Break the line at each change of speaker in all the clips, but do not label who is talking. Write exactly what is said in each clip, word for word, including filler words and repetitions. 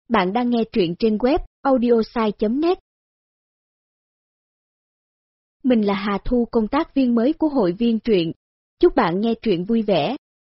Bạn đang nghe truyện trên web audiosai chấm net. Mình là Hà Thu, công tác viên mới của hội viên truyện. Chúc bạn nghe truyện vui vẻ.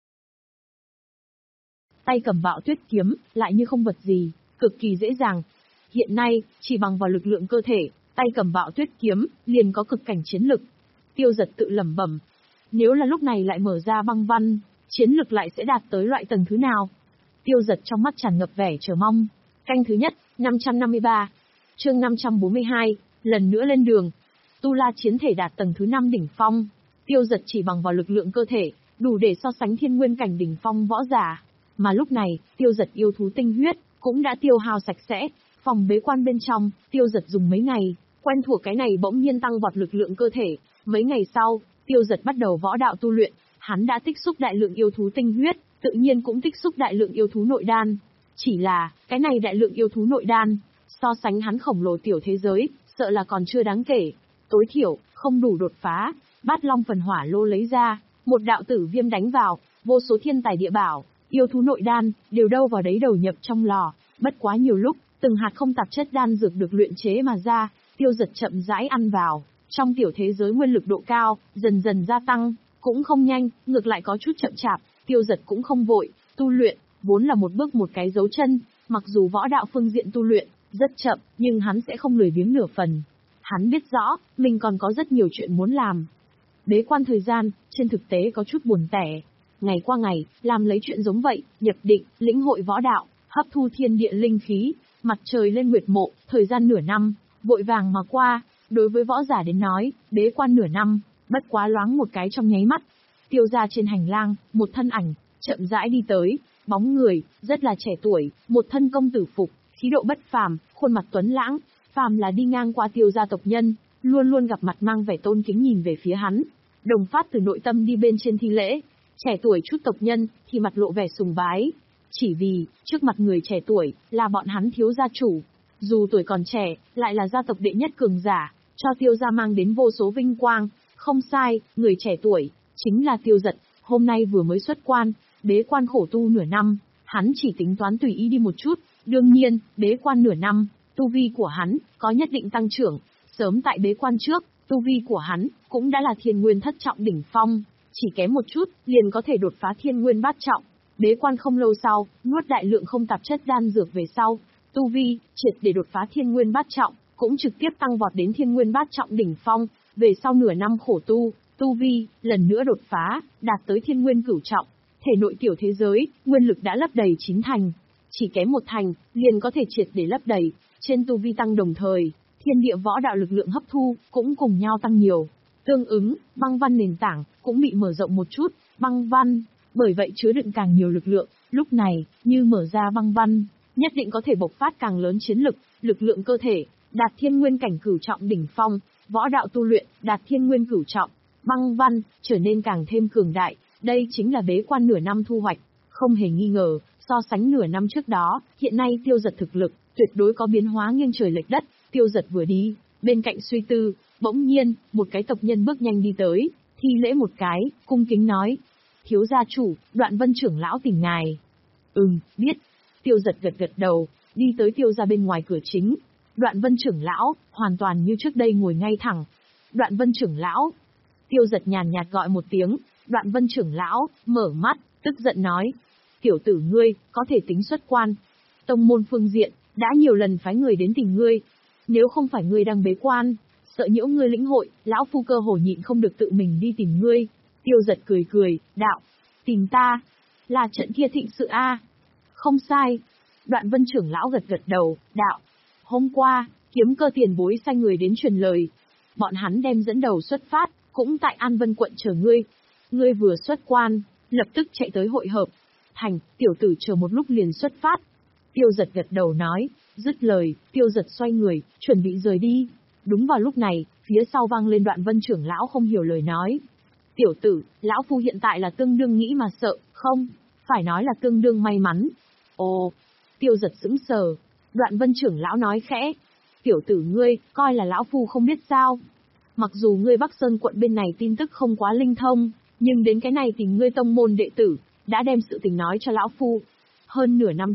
Tay cầm Bạo Tuyết kiếm, lại như không vật gì, cực kỳ dễ dàng. Hiện nay, chỉ bằng vào lực lượng cơ thể, tay cầm Bạo Tuyết kiếm liền có cực cảnh chiến lực. Tiêu Dật tự lẩm bẩm, nếu là lúc này lại mở ra băng văn, chiến lực lại sẽ đạt tới loại tầng thứ nào? Tiêu Dật trong mắt tràn ngập vẻ chờ mong. Canh thứ nhất, năm trăm năm mươi ba. Chương năm trăm bốn mươi hai, lần nữa lên đường. Tu La chiến thể đạt tầng thứ năm đỉnh phong. Tiêu Dật chỉ bằng vào lực lượng cơ thể, đủ để so sánh thiên nguyên cảnh đỉnh phong võ giả. Mà lúc này, Tiêu Dật yêu thú tinh huyết cũng đã tiêu hao sạch sẽ. Phòng bế quan bên trong, Tiêu Dật dùng mấy ngày, quen thuộc cái này bỗng nhiên tăng vọt lực lượng cơ thể. Mấy ngày sau, Tiêu Dật bắt đầu võ đạo tu luyện, hắn đã tích xúc đại lượng yêu thú tinh huyết, tự nhiên cũng tích xúc đại lượng yêu thú nội đan. Chỉ là, cái này đại lượng yêu thú nội đan, so sánh hắn khổng lồ tiểu thế giới, sợ là còn chưa đáng kể. Tối thiểu, không đủ đột phá. Bát Long phần hỏa lô lấy ra, một đạo tử viêm đánh vào, vô số thiên tài địa bảo, yêu thú nội đan, đều đâu vào đấy đầu nhập trong lò. Bất quá nhiều lúc, từng hạt không tạp chất đan dược được luyện chế mà ra, Tiêu Dật chậm rãi ăn vào. Trong tiểu thế giới nguyên lực độ cao, dần dần gia tăng, cũng không nhanh, ngược lại có chút chậm chạp. Tiêu Dật cũng không vội, tu luyện vốn là một bước một cái dấu chân, mặc dù võ đạo phương diện tu luyện rất chậm, nhưng hắn sẽ không lười biếng nửa phần. Hắn biết rõ, mình còn có rất nhiều chuyện muốn làm. Bế quan thời gian, trên thực tế có chút buồn tẻ. Ngày qua ngày, làm lấy chuyện giống vậy, nhập định, lĩnh hội võ đạo, hấp thu thiên địa linh khí, mặt trời lên nguyệt mộ, thời gian nửa năm, vội vàng mà qua. Đối với võ giả đến nói, bế quan nửa năm, bất quá loáng một cái trong nháy mắt. Tiêu ra trên hành lang, một thân ảnh, chậm rãi đi tới, bóng người, rất là trẻ tuổi, một thân công tử phục, khí độ bất phàm, khuôn mặt tuấn lãng, phàm là đi ngang qua Tiêu gia tộc nhân, luôn luôn gặp mặt mang vẻ tôn kính nhìn về phía hắn. Đồng Phát từ nội tâm đi bên trên thi lễ, trẻ tuổi chút tộc nhân thì mặt lộ vẻ sùng bái, chỉ vì trước mặt người trẻ tuổi là bọn hắn Thiếu gia chủ, dù tuổi còn trẻ, lại là gia tộc đệ nhất cường giả, cho Tiêu gia mang đến vô số vinh quang. Không sai, người trẻ tuổi chính là Tiêu Dật, hôm nay vừa mới xuất quan, bế quan khổ tu nửa năm, hắn chỉ tính toán tùy ý đi một chút. Đương nhiên, bế quan nửa năm, tu vi của hắn có nhất định tăng trưởng. Sớm tại bế quan trước, tu vi của hắn cũng đã là thiên nguyên thất trọng đỉnh phong, chỉ kém một chút liền có thể đột phá thiên nguyên bát trọng. Bế quan không lâu sau, nuốt đại lượng không tạp chất đan dược về sau, tu vi triệt để đột phá thiên nguyên bát trọng, cũng trực tiếp tăng vọt đến thiên nguyên bát trọng đỉnh phong. Về sau nửa năm khổ tu, tu vi lần nữa đột phá, đạt tới thiên nguyên cửu trọng. Thể nội tiểu thế giới, nguyên lực đã lấp đầy chín thành, chỉ kém một thành, liền có thể triệt để lấp đầy. Trên tu vi tăng đồng thời, thiên địa võ đạo lực lượng hấp thu cũng cùng nhau tăng nhiều. Tương ứng, băng văn nền tảng cũng bị mở rộng một chút. Băng văn, bởi vậy chứa đựng càng nhiều lực lượng. Lúc này, như mở ra băng văn, nhất định có thể bộc phát càng lớn chiến lực, lực lượng cơ thể đạt thiên nguyên cảnh cửu trọng đỉnh phong, võ đạo tu luyện đạt thiên nguyên cửu trọng, băng văn trở nên càng thêm cường đại. Đây chính là bế quan nửa năm thu hoạch, không hề nghi ngờ, so sánh nửa năm trước đó, hiện nay Tiêu Dật thực lực tuyệt đối có biến hóa nghiêng trời lệch đất. Tiêu Dật vừa đi, bên cạnh suy tư, bỗng nhiên, một cái tộc nhân bước nhanh đi tới, thi lễ một cái, cung kính nói: "Thiếu gia chủ, Đoạn Vân trưởng lão tìm ngài." "Ừm, biết." Tiêu Dật gật gật đầu, đi tới Tiêu gia bên ngoài cửa chính. Đoạn Vân trưởng lão hoàn toàn như trước đây ngồi ngay thẳng. "Đoạn Vân trưởng lão." Tiêu Dật nhàn nhạt gọi một tiếng. Đoạn Vân trưởng lão mở mắt, tức giận nói: "Tiểu tử ngươi, có thể tính xuất quan. Tông môn phương diện đã nhiều lần phái người đến tìm ngươi. Nếu không phải ngươi đang bế quan, sợ nhiễu ngươi lĩnh hội, lão phu cơ hồ nhịn không được tự mình đi tìm ngươi." Tiêu Dật cười cười, đạo: "Tìm ta? Là trận kia thịnh sự a?" "Không sai." Đoạn Vân trưởng lão gật gật đầu, đạo: "Hôm qua, Kiếm Cơ tiền bối sai người đến truyền lời. Bọn hắn đem dẫn đầu xuất phát, cũng tại An Vân quận chờ ngươi. Ngươi vừa xuất quan, lập tức chạy tới hội hợp. Thành, tiểu tử chờ một lúc liền xuất phát." Tiêu Dật gật đầu nói, dứt lời, Tiêu Dật xoay người, chuẩn bị rời đi. Đúng vào lúc này, phía sau vang lên Đoạn Vân trưởng lão không hiểu lời nói: "Tiểu tử, lão phu hiện tại là tương đương nghĩ mà sợ, không, phải nói là tương đương may mắn." "Ồ." Tiêu Dật sững sờ. Đoạn Vân trưởng lão nói khẽ: "Tiểu tử ngươi, coi là lão phu không biết sao? Mặc dù ngươi Bắc Sơn quận bên này tin tức không quá linh thông, nhưng đến cái này tìm ngươi tông môn đệ tử, đã đem sự tình nói cho lão phu. Hơn nửa năm trước,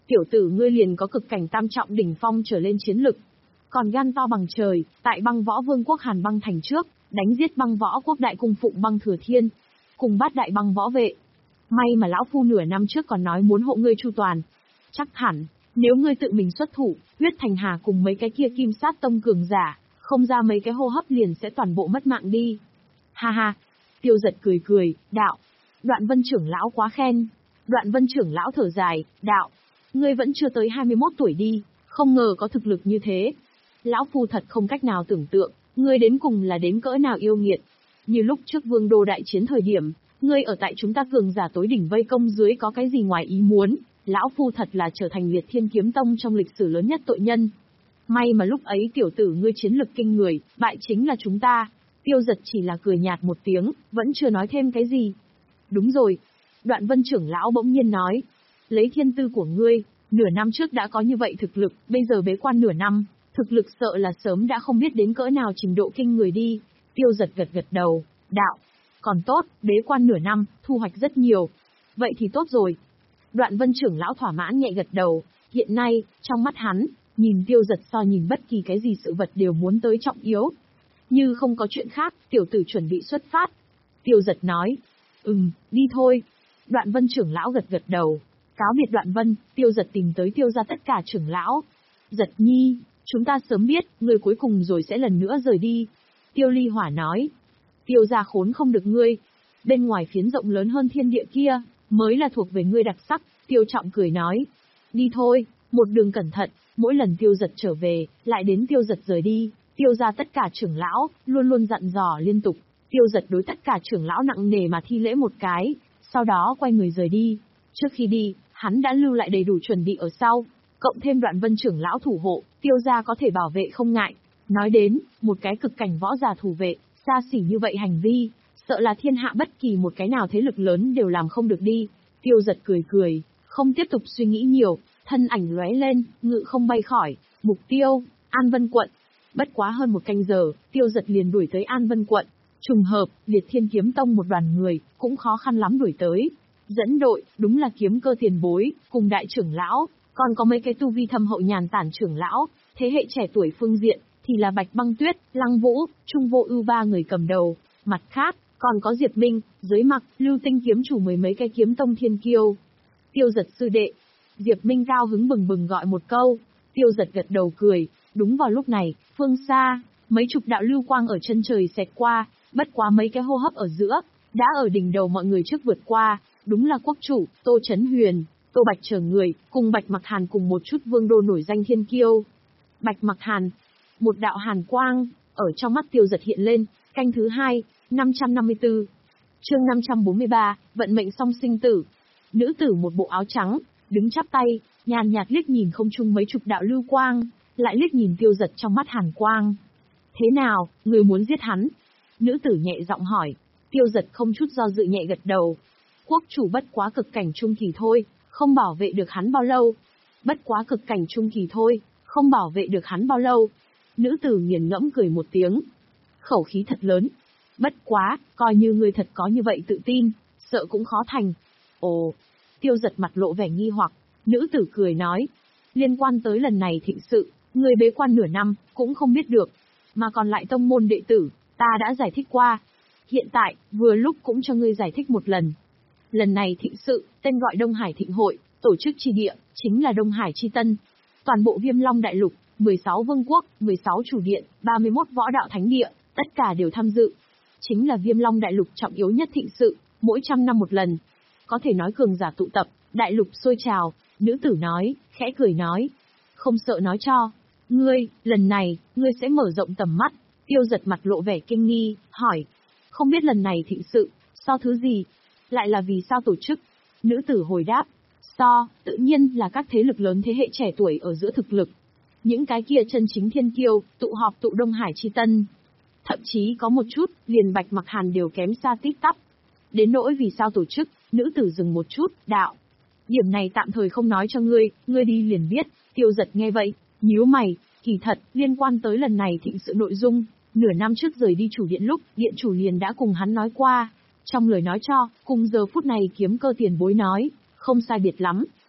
tiểu tử ngươi liền có cực cảnh tam trọng đỉnh phong trở lên chiến lực. Còn gan to bằng trời, tại băng võ vương quốc Hàn băng thành trước, đánh giết băng võ quốc đại cung phụng băng thừa thiên, cùng bát đại băng võ vệ. May mà lão phu nửa năm trước còn nói muốn hộ ngươi chu toàn. Chắc hẳn, nếu ngươi tự mình xuất thủ, huyết thành hà cùng mấy cái kia kim sát tông cường giả, không ra mấy cái hô hấp liền sẽ toàn bộ mất mạng đi. Ha ha, Tiêu Giật cười cười, đạo. Đoạn Vân trưởng lão quá khen. Đoạn Vân trưởng lão thở dài, đạo. Ngươi vẫn chưa tới hai mươi mốt tuổi đi, không ngờ có thực lực như thế. Lão phu thật không cách nào tưởng tượng, ngươi đến cùng là đến cỡ nào yêu nghiệt. Như lúc trước vương đô đại chiến thời điểm, ngươi ở tại chúng ta cường giả tối đỉnh vây công dưới có cái gì ngoài ý muốn, lão phu thật là trở thành liệt thiên kiếm tông trong lịch sử lớn nhất tội nhân. May mà lúc ấy tiểu tử ngươi chiến lực kinh người, bại chính là chúng ta. Tiêu Giật chỉ là cười nhạt một tiếng, vẫn chưa nói thêm cái gì. Đúng rồi. Đoạn Vân trưởng lão bỗng nhiên nói. Lấy thiên tư của ngươi, nửa năm trước đã có như vậy thực lực, bây giờ bế quan nửa năm, thực lực sợ là sớm đã không biết đến cỡ nào trình độ kinh người đi. Tiêu Giật gật gật đầu, đạo. Còn tốt, bế quan nửa năm, thu hoạch rất nhiều. Vậy thì tốt rồi. Đoạn Vân trưởng lão thỏa mãn nhẹ gật đầu, hiện nay, trong mắt hắn, nhìn Tiêu Giật so nhìn bất kỳ cái gì sự vật đều muốn tới trọng yếu. Như không có chuyện khác, tiểu tử chuẩn bị xuất phát. Tiêu Giật nói, ừm, đi thôi. Đoạn Vân trưởng lão gật gật đầu. Cáo biệt Đoạn Vân, Tiêu Giật tìm tới Tiêu gia tất cả trưởng lão. Giật nhi, chúng ta sớm biết, ngươi cuối cùng rồi sẽ lần nữa rời đi. Tiêu Ly Hỏa nói, Tiêu gia khốn không được ngươi. Bên ngoài phiến rộng lớn hơn thiên địa kia, mới là thuộc về ngươi đặc sắc. Tiêu Trọng cười nói, đi thôi, một đường cẩn thận. Mỗi lần Tiêu Giật trở về, lại đến Tiêu Giật rời đi. Tiêu gia tất cả trưởng lão, luôn luôn dặn dò liên tục. Tiêu Giật đối tất cả trưởng lão nặng nề mà thi lễ một cái, sau đó quay người rời đi. Trước khi đi, hắn đã lưu lại đầy đủ chuẩn bị ở sau, cộng thêm Đoạn Vân trưởng lão thủ hộ, Tiêu gia có thể bảo vệ không ngại. Nói đến, một cái cực cảnh võ giả thủ vệ, xa xỉ như vậy hành vi, sợ là thiên hạ bất kỳ một cái nào thế lực lớn đều làm không được đi. Tiêu Giật cười cười, không tiếp tục suy nghĩ nhiều, thân ảnh lóe lên, ngự không bay khỏi, mục tiêu, An Vân quận. Bất quá hơn một canh giờ, Tiêu Giật liền đuổi tới An Vân quận. Trùng hợp, Liệt Thiên Kiếm Tông một đoàn người, cũng khó khăn lắm đuổi tới. Dẫn đội, đúng là Kiếm Cơ tiền bối, cùng đại trưởng lão, còn có mấy cái tu vi thâm hậu nhàn tản trưởng lão, thế hệ trẻ tuổi phương diện, thì là Bạch Băng Tuyết, Lăng Vũ, Trung Vô Ưu ba người cầm đầu. Mặt khác, còn có Diệp Minh, Giới Mặc, Lưu Tinh kiếm chủ mười mấy cái kiếm tông thiên kiêu. Tiêu Giật sư đệ. Diệp Minh cao hứng bừng bừng gọi một câu. Tiêu Giật gật đầu cười. Đúng vào lúc này, phương xa, mấy chục đạo lưu quang ở chân trời xẹt qua, bất quá mấy cái hô hấp ở giữa, đã ở đỉnh đầu mọi người trước vượt qua, đúng là quốc chủ, Tô Chấn Huyền, Tô Bạch chờ người, cùng Bạch Mặc Hàn cùng một chút vương đô nổi danh thiên kiêu. Bạch Mặc Hàn, một đạo hàn quang, ở trong mắt Tiêu Giật hiện lên, canh thứ hai, năm trăm năm mươi tư. Chương năm trăm bốn mươi ba, vận mệnh song sinh tử. Nữ tử một bộ áo trắng, đứng chắp tay, nhàn nhạt liếc nhìn không trung mấy chục đạo lưu quang, lại liếc nhìn Tiêu Giật trong mắt hàn quang. Thế nào, người muốn giết hắn? Nữ tử nhẹ giọng hỏi. Tiêu Giật không chút do dự nhẹ gật đầu. Quốc chủ bất quá cực cảnh trung kỳ thôi, không bảo vệ được hắn bao lâu. Bất quá cực cảnh trung kỳ thôi, không bảo vệ được hắn bao lâu. Nữ tử nghiền ngẫm cười một tiếng. Khẩu khí thật lớn. Bất quá, coi như ngươi thật có như vậy tự tin, sợ cũng khó thành. Ồ, Tiêu Giật mặt lộ vẻ nghi hoặc. Nữ tử cười nói. Liên quan tới lần này thịnh sự, ngươi bế quan nửa năm, cũng không biết được. Mà còn lại tông môn đệ tử, ta đã giải thích qua. Hiện tại, vừa lúc cũng cho ngươi giải thích một lần. Lần này thịnh sự, tên gọi Đông Hải Thịnh Hội, tổ chức chi địa, chính là Đông Hải Chi Tân. Toàn bộ Viêm Long Đại Lục, mười sáu vương quốc, mười sáu chủ điện, ba mươi mốt võ đạo thánh địa, tất cả đều tham dự. Chính là Viêm Long Đại Lục trọng yếu nhất thịnh sự, mỗi trăm năm một lần. Có thể nói cường giả tụ tập, đại lục sôi trào, nữ tử nói, khẽ cười nói. Không sợ nói cho. Ngươi, lần này, ngươi sẽ mở rộng tầm mắt. Tiêu Giật mặt lộ vẻ kinh nghi, hỏi. Không biết lần này thịnh sự, so thứ gì? Lại là vì sao tổ chức? Nữ tử hồi đáp. So, tự nhiên là các thế lực lớn thế hệ trẻ tuổi ở giữa thực lực. Những cái kia chân chính thiên kiêu, tụ họp tụ Đông Hải Chi Tân. Thậm chí có một chút, liền Bạch Mặc Hàn đều kém xa tít tắp. Đến nỗi vì sao tổ chức, nữ tử dừng một chút, đạo. Điểm này tạm thời không nói cho ngươi, ngươi đi liền biết. Tiêu Giật nghe vậy, nhíu mày, kỳ thật, liên quan tới lần này thịnh sự nội dung, nửa năm trước rời đi chủ điện lúc, điện chủ liền đã cùng hắn nói qua. Trong lời nói cho, cùng giờ phút này Kiếm Cơ tiền bối nói, không sai biệt lắm.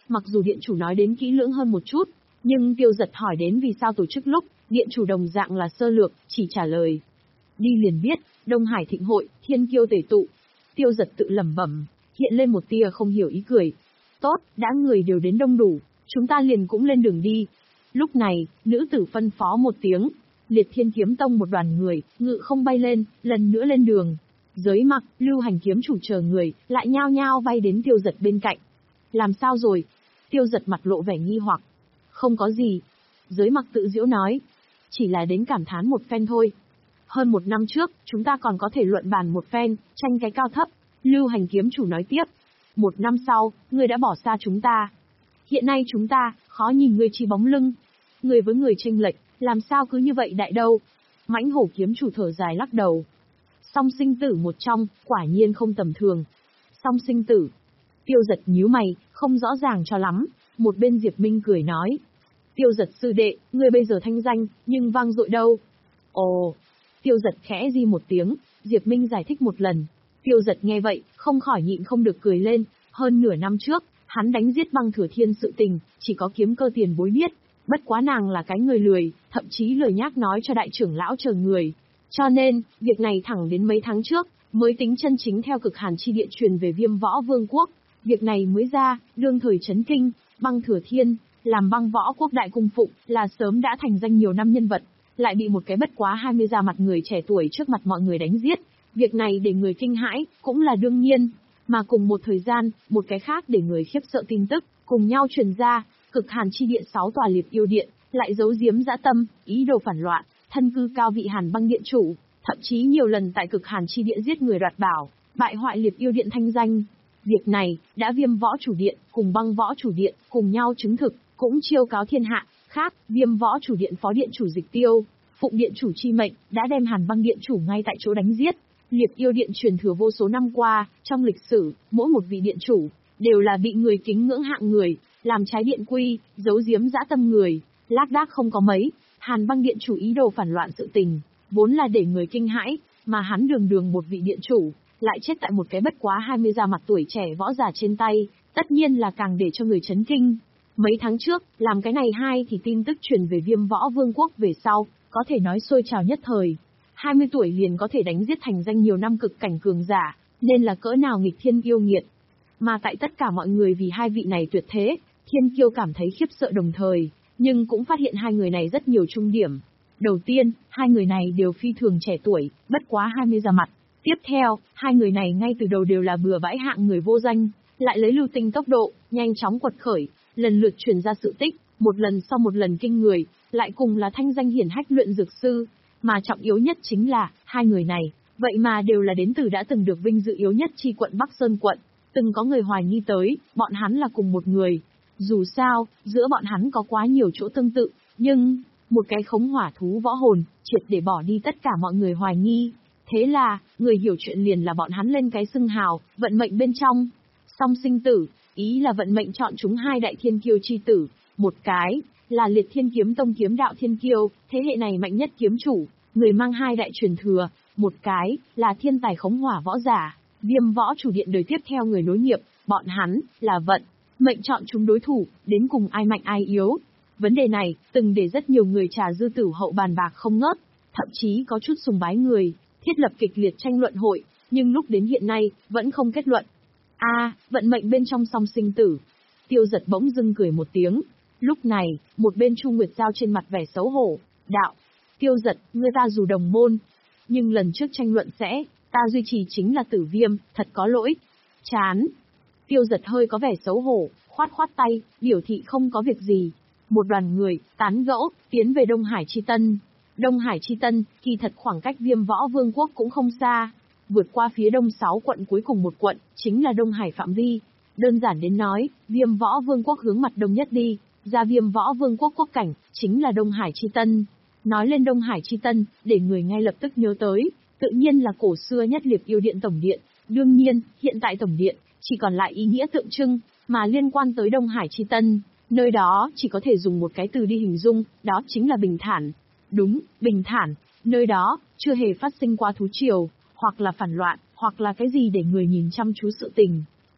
Mặc dù điện chủ nói đến kỹ lưỡng hơn một chút, nhưng Tiêu Giật hỏi đến vì sao tổ chức lúc, điện chủ đồng dạng là sơ lược, chỉ trả lời. Đi liền biết, Đông Hải thịnh hội, thiên kiêu tề tụ. Tiêu Giật tự lẩm bẩm, hiện lên một tia không hiểu ý cười. Tốt, đã người đều đến đông đủ, chúng ta liền cũng lên đường đi. Lúc này, nữ tử phân phó một tiếng, Liệt Thiên Kiếm Tông một đoàn người, ngự không bay lên, lần nữa lên đường. Giới Mặc, Lưu Hành kiếm chủ chờ người, lại nhao nhao bay đến Tiêu Giật bên cạnh. Làm sao rồi? Tiêu Giật mặt lộ vẻ nghi hoặc. Không có gì. Giới Mặc tự giễu nói. Chỉ là đến cảm thán một phen thôi. Hơn một năm trước, chúng ta còn có thể luận bàn một phen, tranh cái cao thấp. Lưu Hành kiếm chủ nói tiếp. Một năm sau, ngươi đã bỏ xa chúng ta. Hiện nay chúng ta, khó nhìn ngươi chi bóng lưng. Người với người chênh lệch, làm sao cứ như vậy đại đâu. Mãnh Hổ kiếm chủ thở dài lắc đầu. Song sinh tử một trong, quả nhiên không tầm thường. Song sinh tử. Tiêu Giật nhíu mày, không rõ ràng cho lắm. Một bên Diệp Minh cười nói. Tiêu Giật sư đệ, ngươi bây giờ thanh danh, nhưng vang dội đâu. Ồ. Tiêu Giật khẽ di một tiếng, Diệp Minh giải thích một lần. Tiêu Giật nghe vậy, không khỏi nhịn không được cười lên. Hơn nửa năm trước, hắn đánh giết Băng Thừa Thiên sự tình, chỉ có kiếm cơ tiền bối biết. Bất quá nàng là cái người lười, thậm chí lười nhác nói cho đại trưởng lão chờ người. Cho nên, việc này thẳng đến mấy tháng trước, mới tính chân chính theo cực hàn chi địa truyền về Viêm Võ Vương quốc. Việc này mới ra, đương thời chấn kinh, Băng Thừa Thiên, làm Băng Võ quốc đại cung phụng, là sớm đã thành danh nhiều năm nhân vật, lại bị một cái bất quá hai mươi ra mặt người trẻ tuổi trước mặt mọi người đánh giết. Việc này để người kinh hãi, cũng là đương nhiên. Mà cùng một thời gian, một cái khác để người khiếp sợ tin tức, cùng nhau truyền ra, cực hàn chi địa sáu tòa liệt yêu điện, lại giấu giếm dã tâm, ý đồ phản loạn, thân cư cao vị Hàn Băng điện chủ, thậm chí nhiều lần tại cực hàn chi địa giết người đoạt bảo, bại hoại liệt yêu điện thanh danh. Việc này, đã Viêm Võ chủ điện, cùng Băng Võ chủ điện, cùng nhau chứng thực, cũng chiêu cáo thiên hạ. Khác, Viêm Võ chủ điện phó điện chủ Dịch Tiêu, phụng điện chủ chi mệnh, đã đem Hàn Băng điện chủ ngay tại chỗ đánh giết. Liệt yêu điện truyền thừa vô số năm qua, trong lịch sử, mỗi một vị điện chủ, đều là bị người kính ngưỡng hạng người, làm trái điện quy, giấu giếm dã tâm người, lác đác không có mấy. Hàn Băng điện chủ ý đồ phản loạn sự tình, vốn là để người kinh hãi, mà hắn đường đường một vị điện chủ, lại chết tại một cái bất quá hai mươi ra mặt tuổi trẻ võ giả trên tay, tất nhiên là càng để cho người chấn kinh. Mấy tháng trước, làm cái này hai thì tin tức truyền về Viêm Võ Vương quốc về sau, có thể nói sôi trào nhất thời. hai mươi tuổi liền có thể đánh giết thành danh nhiều năm cực cảnh cường giả, nên là cỡ nào nghịch thiên yêu nghiệt. Mà tại tất cả mọi người vì hai vị này tuyệt thế, Thiên Kiêu cảm thấy khiếp sợ đồng thời, nhưng cũng phát hiện hai người này rất nhiều trung điểm. Đầu tiên, hai người này đều phi thường trẻ tuổi, bất quá hai mươi ra mặt. Tiếp theo, hai người này ngay từ đầu đều là bừa bãi hạng người vô danh, lại lấy lưu tinh tốc độ, nhanh chóng quật khởi, lần lượt truyền ra sự tích, một lần sau một lần kinh người, lại cùng là thanh danh hiển hách luyện dược sư. Mà trọng yếu nhất chính là, hai người này, vậy mà đều là đến từ đã từng được vinh dự yếu nhất chi quận Bắc Sơn quận, từng có người hoài nghi tới, bọn hắn là cùng một người. Dù sao, giữa bọn hắn có quá nhiều chỗ tương tự, nhưng, một cái khống hỏa thú võ hồn, triệt để bỏ đi tất cả mọi người hoài nghi. Thế là, người hiểu chuyện liền là bọn hắn lên cái xưng hào, vận mệnh bên trong. Song sinh tử, ý là vận mệnh chọn chúng hai đại thiên kiêu chi tử, một cái, là Liệt Thiên Kiếm Tông kiếm đạo thiên kiêu, thế hệ này mạnh nhất kiếm chủ, người mang hai đại truyền thừa, một cái, là thiên tài khống hỏa võ giả, Viêm Võ chủ điện đời tiếp theo người nối nghiệp, bọn hắn, là vận mệnh chọn chúng đối thủ, đến cùng ai mạnh ai yếu. Vấn đề này, từng để rất nhiều người trà dư tử hậu bàn bạc không ngớt, thậm chí có chút sùng bái người, thiết lập kịch liệt tranh luận hội, nhưng lúc đến hiện nay, vẫn không kết luận. A, à, vận mệnh bên trong song sinh tử. Tiêu Giật bỗng dưng cười một tiếng. Lúc này, một bên Chu Nguyệt Giao trên mặt vẻ xấu hổ, đạo. Tiêu Giật, ngươi ta dù đồng môn, nhưng lần trước tranh luận sẽ, ta duy trì chính là Tử Viêm, thật có lỗi. Chán. Tiêu Giật hơi có vẻ xấu hổ, khoát khoát tay, biểu thị không có việc gì. Một đoàn người, tán gẫu, tiến về Đông Hải Chi Tân. Đông Hải Chi Tân, kỳ thật khoảng cách Viêm Võ Vương quốc cũng không xa. Vượt qua phía đông sáu quận cuối cùng một quận, chính là Đông Hải phạm vi. Đơn giản đến nói, Viêm Võ Vương quốc hướng mặt đông nhất đi, ra Viêm Võ Vương quốc quốc cảnh, chính là Đông Hải Chi Tân. Nói lên Đông Hải Chi Tân, để người ngay lập tức nhớ tới, tự nhiên là cổ xưa nhất Liệt Yêu Điện Tổng Điện. Đương nhiên, hiện tại Tổng Điện, chỉ còn lại ý nghĩa tượng trưng, mà liên quan tới Đông Hải Chi Tân, nơi đó chỉ có thể dùng một cái từ đi hình dung, đó chính là bình thản. Đúng, bình thản, nơi đó, chưa hề phát sinh qua thú triều, hoặc là phản loạn, hoặc là cái gì để người nhìn chăm chú sự tình.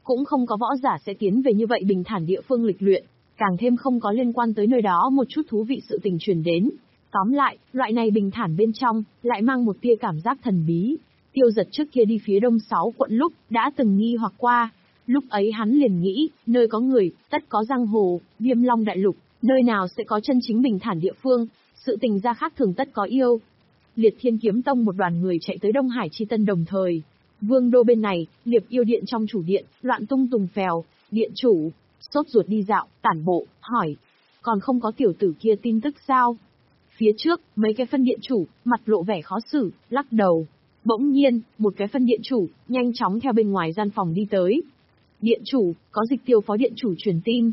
cũng không có võ giả sẽ tiến về như vậy bình thản địa phương lịch luyện, càng thêm không có liên quan tới nơi đó một chút thú vị sự tình truyền đến. Tóm lại, loại này bình thản bên trong, lại mang một tia cảm giác thần bí. Tiêu Giật trước kia đi phía đông sáu quận lúc, đã từng nghi hoặc qua. Lúc ấy hắn liền nghĩ, nơi có người, tất có giang hồ, Viêm Long đại lục, nơi nào sẽ có chân chính bình thản địa phương, sự tình ra khác thường tất có yêu. Liệt Thiên Kiếm Tông một đoàn người chạy tới Đông Hải Chi Tân đồng thời. Vương đô bên này, Liệp Yêu Điện trong chủ điện, loạn tung tùng phèo, điện chủ, sốt ruột đi dạo, tản bộ, hỏi. Còn không có tiểu tử kia tin tức sao? Phía trước, mấy cái phân điện chủ, mặt lộ vẻ khó xử, lắc đầu. Bỗng nhiên, một cái phân điện chủ, nhanh chóng theo bên ngoài gian phòng đi tới. Điện chủ, có dịch Tiêu phó điện chủ truyền tin.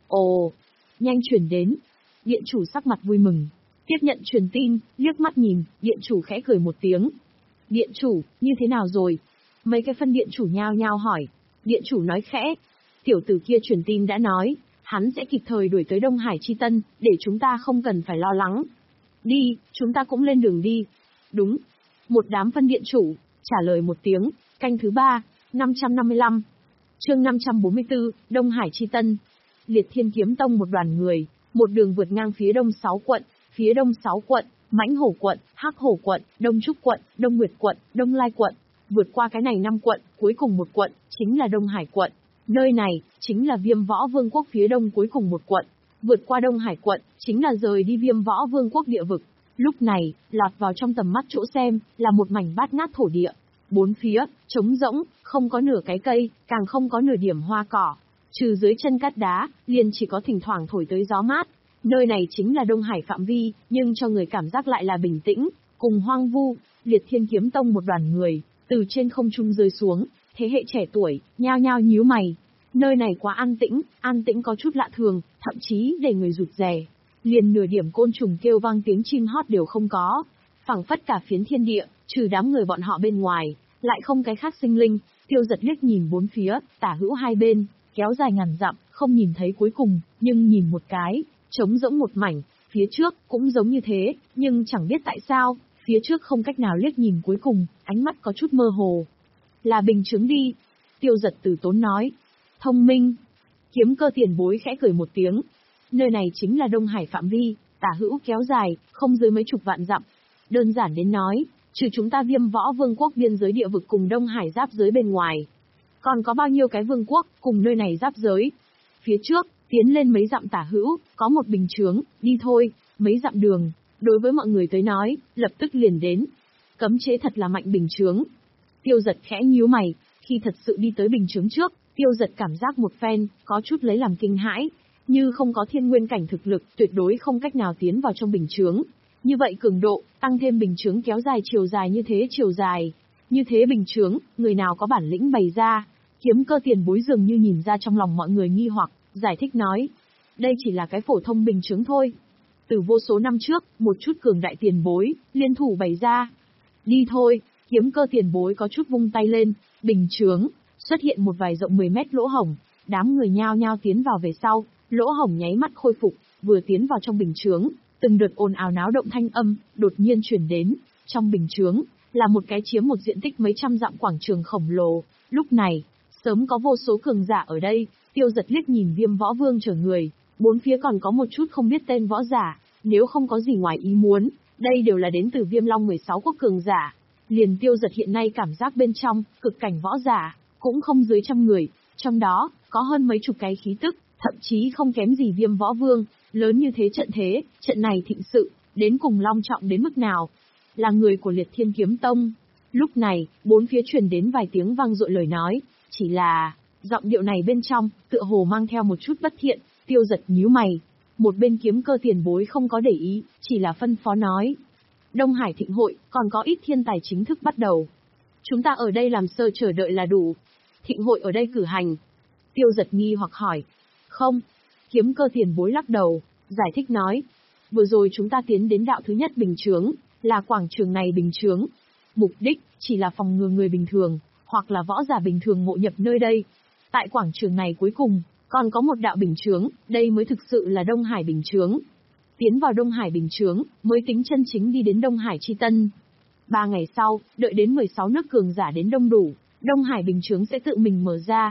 Ồ, nhanh truyền đến. Điện chủ sắc mặt vui mừng. Tiếp nhận truyền tin, liếc mắt nhìn, điện chủ khẽ cười một tiếng. Điện chủ, như thế nào rồi? Mấy cái phân điện chủ nhao nhao hỏi. Điện chủ nói khẽ. Tiểu tử kia truyền tin đã nói, hắn sẽ kịp thời đuổi tới Đông Hải Chi Tân, để chúng ta không cần phải lo lắng. Đi, chúng ta cũng lên đường đi. Đúng. Một đám phân điện chủ, trả lời một tiếng, canh thứ ba, năm trăm năm mươi lăm. Chương năm trăm bốn mươi tư, Đông Hải Chi Tân. Liệt Thiên Kiếm Tông một đoàn người, một đường vượt ngang phía đông sáu quận, phía đông sáu quận, Mãnh Hổ quận, Hắc Hổ quận, Đông Trúc quận, Đông Nguyệt quận, Đông Lai quận. Vượt qua cái này năm quận, cuối cùng một quận, chính là Đông Hải quận. Nơi này, chính là Viêm Võ Vương quốc phía đông cuối cùng một quận. Vượt qua Đông Hải quận, chính là rời đi Viêm Võ Vương quốc địa vực. Lúc này, lọt vào trong tầm mắt chỗ xem, là một mảnh bát ngát thổ địa. Bốn phía, trống rỗng, không có nửa cái cây, càng không có nửa điểm hoa cỏ. Trừ dưới chân cát đá, liền chỉ có thỉnh thoảng thổi tới gió mát. Nơi này chính là Đông Hải phạm vi, nhưng cho người cảm giác lại là bình tĩnh, cùng hoang vu. Liệt Thiên Kiếm Tông một đoàn người, từ trên không trung rơi xuống, thế hệ trẻ tuổi, nhao nhao nhíu mày. Nơi này quá an tĩnh, an tĩnh có chút lạ thường, thậm chí để người rụt rè. Liền nửa điểm côn trùng kêu vang tiếng chim hót đều không có. Phảng phất cả phiến thiên địa, trừ đám người bọn họ bên ngoài, lại không cái khác sinh linh. Tiêu Giật liếc nhìn bốn phía, tả hữu hai bên, kéo dài ngàn dặm, không nhìn thấy cuối cùng, nhưng nhìn một cái, trống rỗng một mảnh, phía trước cũng giống như thế, nhưng chẳng biết tại sao, phía trước không cách nào liếc nhìn cuối cùng, ánh mắt có chút mơ hồ. Là bình chứng đi. Tiêu Giật từ tốn nói. Thông minh. Kiếm Cơ tiền bối khẽ cười một tiếng. Nơi này chính là Đông Hải phạm vi, tả hữu kéo dài, không dưới mấy chục vạn dặm. Đơn giản đến nói, trừ chúng ta Viêm Võ Vương quốc biên giới địa vực cùng Đông Hải giáp giới bên ngoài. Còn có bao nhiêu cái vương quốc cùng nơi này giáp giới? Phía trước, tiến lên mấy dặm tả hữu, có một bình chướng, đi thôi, mấy dặm đường. Đối với mọi người tới nói, lập tức liền đến. Cấm chế thật là mạnh bình chướng. Tiêu Giật khẽ nhíu mày, khi thật sự đi tới bình chướng trước, Tiêu Giật cảm giác một phen, có chút lấy làm kinh hãi. Như không có thiên nguyên cảnh thực lực, tuyệt đối không cách nào tiến vào trong bình chướng. Như vậy cường độ, tăng thêm bình chướng kéo dài chiều dài như thế chiều dài. Như thế bình chướng, người nào có bản lĩnh bày ra. Kiếm Cơ tiền bối dường như nhìn ra trong lòng mọi người nghi hoặc, giải thích nói. Đây chỉ là cái phổ thông bình chướng thôi. Từ vô số năm trước, một chút cường đại tiền bối, liên thủ bày ra. Đi thôi, Kiếm Cơ tiền bối có chút vung tay lên, bình chướng, xuất hiện một vài rộng mười mét lỗ hổng. Đám người nhao nhao tiến vào về sau, lỗ hổng nháy mắt khôi phục, vừa tiến vào trong bình chướng, từng đợt ồn ào náo động thanh âm, đột nhiên truyền đến. Trong bình chướng, là một cái chiếm một diện tích mấy trăm dặm quảng trường khổng lồ. Lúc này, sớm có vô số cường giả ở đây. Tiêu Giật liếc nhìn Viêm Võ Vương chở người, bốn phía còn có một chút không biết tên võ giả. Nếu không có gì ngoài ý muốn, đây đều là đến từ Viêm Long mười sáu quốc cường giả. Liền Tiêu Giật hiện nay cảm giác bên trong, cực cảnh võ giả, cũng không dưới trăm người, trong đó, có hơn mấy chục cái khí tức, thậm chí không kém gì Viêm Võ Vương. Lớn như thế trận thế, trận này thịnh sự, đến cùng long trọng đến mức nào? Là người của Liệt Thiên Kiếm Tông. Lúc này, bốn phía truyền đến vài tiếng vang dội lời nói, chỉ là, giọng điệu này bên trong, tựa hồ mang theo một chút bất thiện. Tiêu Giật nhíu mày. Một bên Kiếm Cơ tiền bối không có để ý, chỉ là phân phó nói. Đông Hải thịnh hội, còn có ít thiên tài chính thức bắt đầu. Chúng ta ở đây làm sơ chờ đợi là đủ. Thịnh hội ở đây cử hành. Tiêu Giật nghi hoặc hỏi. Không. Kiếm Cơ tiền bối lắc đầu, giải thích nói. Vừa rồi chúng ta tiến đến đạo thứ nhất bình chướng, là quảng trường này bình chướng. Mục đích, chỉ là phòng ngừa người bình thường, hoặc là võ giả bình thường ngộ nhập nơi đây. Tại quảng trường này cuối cùng, còn có một đạo bình chướng, đây mới thực sự là Đông Hải bình chướng. Tiến vào Đông Hải bình chướng, mới tính chân chính đi đến Đông Hải Chi Tân. Ba ngày sau, đợi đến mười sáu nước cường giả đến đông đủ, Đông Hải bình chướng sẽ tự mình mở ra.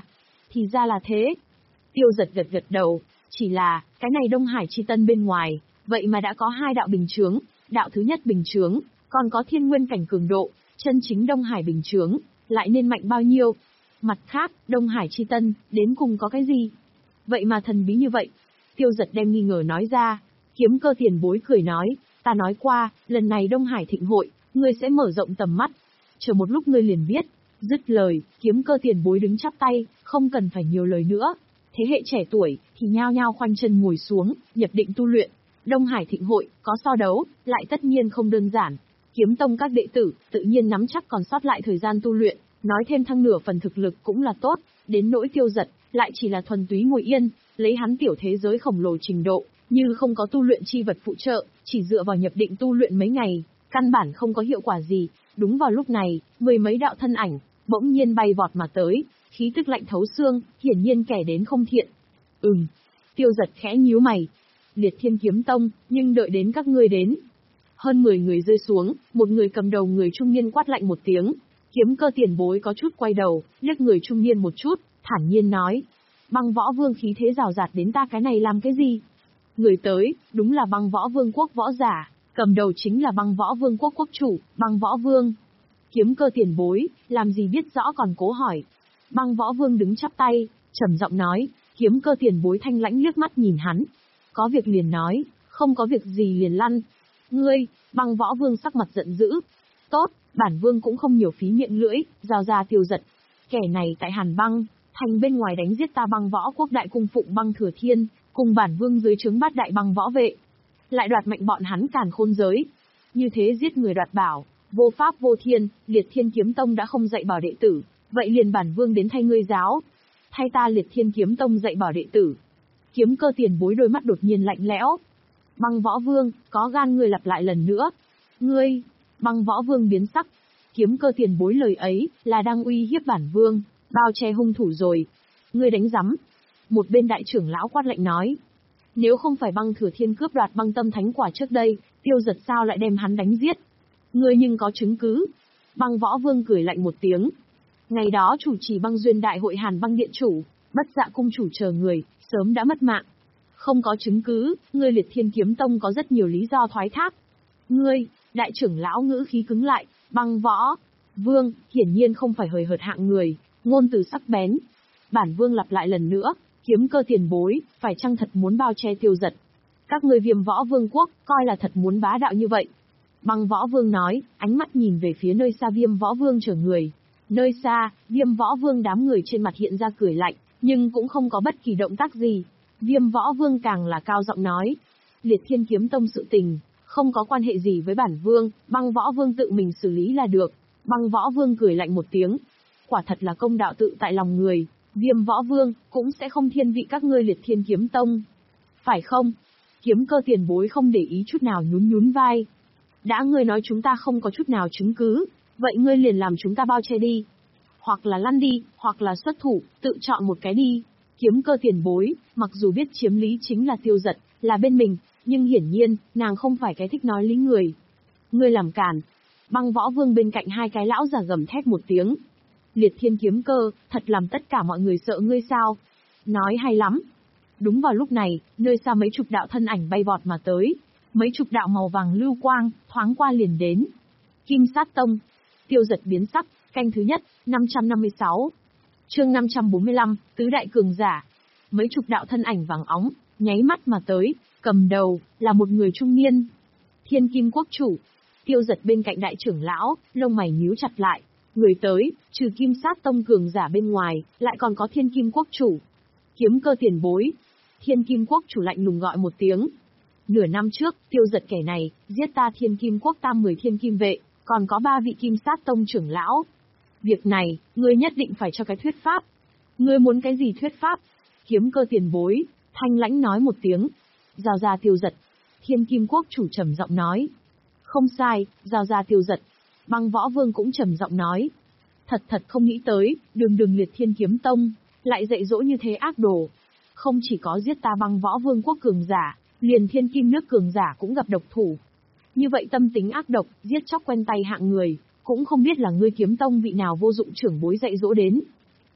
thì ra là thế. Tiêu Giật gật gật đầu, chỉ là, cái này Đông Hải Chi Tân bên ngoài, vậy mà đã có hai đạo bình chướng, đạo thứ nhất bình chướng, còn có thiên nguyên cảnh cường độ, chân chính Đông Hải bình chướng, lại nên mạnh bao nhiêu? Mặt khác, Đông Hải Chi Tân, đến cùng có cái gì? Vậy mà thần bí như vậy. Tiêu Giật đem nghi ngờ nói ra. Kiếm Cơ tiền bối cười nói, ta nói qua, lần này Đông Hải thịnh hội, ngươi sẽ mở rộng tầm mắt. Chờ một lúc ngươi liền biết. Dứt lời, Kiếm Cơ tiền bối đứng chắp tay, không cần phải nhiều lời nữa. Thế hệ trẻ tuổi, thì nhao nhao khoanh chân ngồi xuống, nhập định tu luyện. Đông Hải thịnh hội, có so đấu, lại tất nhiên không đơn giản. Kiếm tông các đệ tử, tự nhiên nắm chắc còn sót lại thời gian tu luyện, nói thêm thăng nửa phần thực lực cũng là tốt, đến nỗi Tiêu Giật, lại chỉ là thuần túy ngồi yên, lấy hắn tiểu thế giới khổng lồ trình độ, như không có tu luyện chi vật phụ trợ, chỉ dựa vào nhập định tu luyện mấy ngày, căn bản không có hiệu quả gì. Đúng vào lúc này, mười mấy đạo thân ảnh, bỗng nhiên bay vọt mà tới, khí tức lạnh thấu xương, hiển nhiên kẻ đến không thiện. Ừm, Tiêu Giật khẽ nhíu mày. Liệt Thiên Kiếm Tông, nhưng đợi đến các ngươi đến. Hơn mười người rơi xuống, một người cầm đầu người trung niên quát lạnh một tiếng. Kiếm Cơ tiền bối có chút quay đầu, liếc người trung niên một chút, thản nhiên nói. Băng Võ Vương khí thế rào rạt đến ta cái này làm cái gì? Người tới, đúng là Băng Võ Vương quốc võ giả, cầm đầu chính là Băng Võ Vương quốc quốc chủ, Băng Võ Vương. Kiếm Cơ tiền bối, làm gì biết rõ còn cố hỏi. Băng Võ Vương đứng chắp tay, trầm giọng nói. Kiếm Cơ tiền bối thanh lãnh liếc mắt nhìn hắn. Có việc liền nói, không có việc gì liền lăn. Ngươi, Băng Võ Vương sắc mặt giận dữ. Tốt, bản vương cũng không nhiều phí miệng lưỡi, giao ra Tiêu Giật. Kẻ này tại Hàn Băng, thành bên ngoài đánh giết ta Băng Võ quốc đại cung phụng Băng Thừa Thiên, cùng bản vương dưới trướng bát đại băng võ vệ. Lại đoạt mạnh bọn hắn càn khôn giới. Như thế giết người đoạt bảo, vô pháp vô thiên, Liệt Thiên Kiếm Tông đã không dạy bảo đệ tử, vậy liền bản vương đến thay ngươi giáo. Thay ta Liệt Thiên Kiếm Tông dạy bảo đệ tử. Kiếm Cơ tiền bối đôi mắt đột nhiên lạnh lẽo. Băng Võ Vương, có gan ngươi lặp lại lần nữa. Ngươi, Băng Võ Vương biến sắc. Kiếm Cơ tiền bối lời ấy, là đang uy hiếp bản vương, bao che hung thủ rồi. Ngươi đánh rắm. Một bên đại trưởng lão quát lạnh nói. Nếu không phải Băng Thừa Thiên cướp đoạt băng tâm thánh quả trước đây, Tiêu Giật sao lại đem hắn đánh giết? Ngươi nhưng có chứng cứ. Băng Võ Vương cười lạnh một tiếng. Ngày đó chủ trì băng duyên đại hội Hàn Băng điện chủ, Bất Dạ cung chủ chờ người, sớm đã mất mạng. Không có chứng cứ, ngươi Liệt Thiên Kiếm Tông có rất nhiều lý do thoái thác. Ngươi, đại trưởng lão ngữ khí cứng lại, Băng Võ Vương, hiển nhiên không phải hời hợt hạng người, ngôn từ sắc bén. Bản vương lặp lại lần nữa, Kiếm Cơ tiền bối, phải chăng thật muốn bao che Tiêu Giật? Các ngươi Viêm Võ Vương quốc, coi là thật muốn bá đạo như vậy. Băng Võ Vương nói, ánh mắt nhìn về phía nơi xa Viêm Võ Vương chờ người. Nơi xa, Viêm Võ Vương đám người trên mặt hiện ra cười lạnh, nhưng cũng không có bất kỳ động tác gì. Viêm Võ Vương càng là cao giọng nói. Liệt Thiên Kiếm Tông sự tình, không có quan hệ gì với bản vương, Băng Võ Vương tự mình xử lý là được. Băng Võ Vương cười lạnh một tiếng. Quả thật là công đạo tự tại lòng người, Viêm Võ Vương cũng sẽ không thiên vị các ngươi Liệt Thiên Kiếm Tông. Phải không? Kiếm Cơ tiền bối không để ý chút nào nhún nhún vai. Đã ngươi nói chúng ta không có chút nào chứng cứ, vậy ngươi liền làm chúng ta bao che đi. Hoặc là lăn đi, hoặc là xuất thủ, tự chọn một cái đi. Kiếm Cơ tiền bối, mặc dù biết chiếm lý chính là Tiêu Giật, là bên mình, nhưng hiển nhiên, nàng không phải cái thích nói lý người. Ngươi làm cản. Băng Võ Vương bên cạnh hai cái lão già gầm thét một tiếng. Liệt Thiên Kiếm Cơ, thật làm tất cả mọi người sợ ngươi sao? Nói hay lắm. Đúng vào lúc này, nơi xa mấy chục đạo thân ảnh bay vọt mà tới. Mấy chục đạo màu vàng lưu quang, thoáng qua liền đến. Kim Sát Tông. Tiêu Giật biến sắc, canh thứ nhất, năm trăm năm mươi sáu. Chương năm trăm bốn mươi lăm, tứ đại cường giả. Mấy chục đạo thân ảnh vàng óng, nháy mắt mà tới, cầm đầu, là một người trung niên. Thiên Kim Quốc chủ. Tiêu Giật bên cạnh đại trưởng lão, lông mày nhíu chặt lại. Người tới, trừ Kim Sát Tông cường giả bên ngoài, lại còn có Thiên Kim Quốc chủ. Kiếm Cơ tiền bối. Thiên Kim Quốc chủ lạnh lùng gọi một tiếng. Nửa năm trước, Tiêu Giật kẻ này, giết ta Thiên Kim Quốc tam mười thiên kim vệ, còn có ba vị Kim Sát Tông trưởng lão. Việc này, ngươi nhất định phải cho cái thuyết pháp. Ngươi muốn cái gì thuyết pháp? Kiếm Cơ tiền bối, thanh lãnh nói một tiếng. Giao ra Tiêu Giật. Thiên Kim Quốc chủ trầm giọng nói. Không sai, giao ra Tiêu Giật. Băng Võ Vương cũng trầm giọng nói. Thật thật không nghĩ tới, đường đường Liệt Thiên Kiếm Tông, lại dạy dỗ như thế ác đồ. Không chỉ có giết ta Băng Võ Vương quốc cường giả, liền Thiên Kim nước cường giả cũng gặp độc thủ. Như vậy tâm tính ác độc, giết chóc quen tay hạng người, cũng không biết là ngươi Kiếm Tông vị nào vô dụng trưởng bối dạy dỗ đến.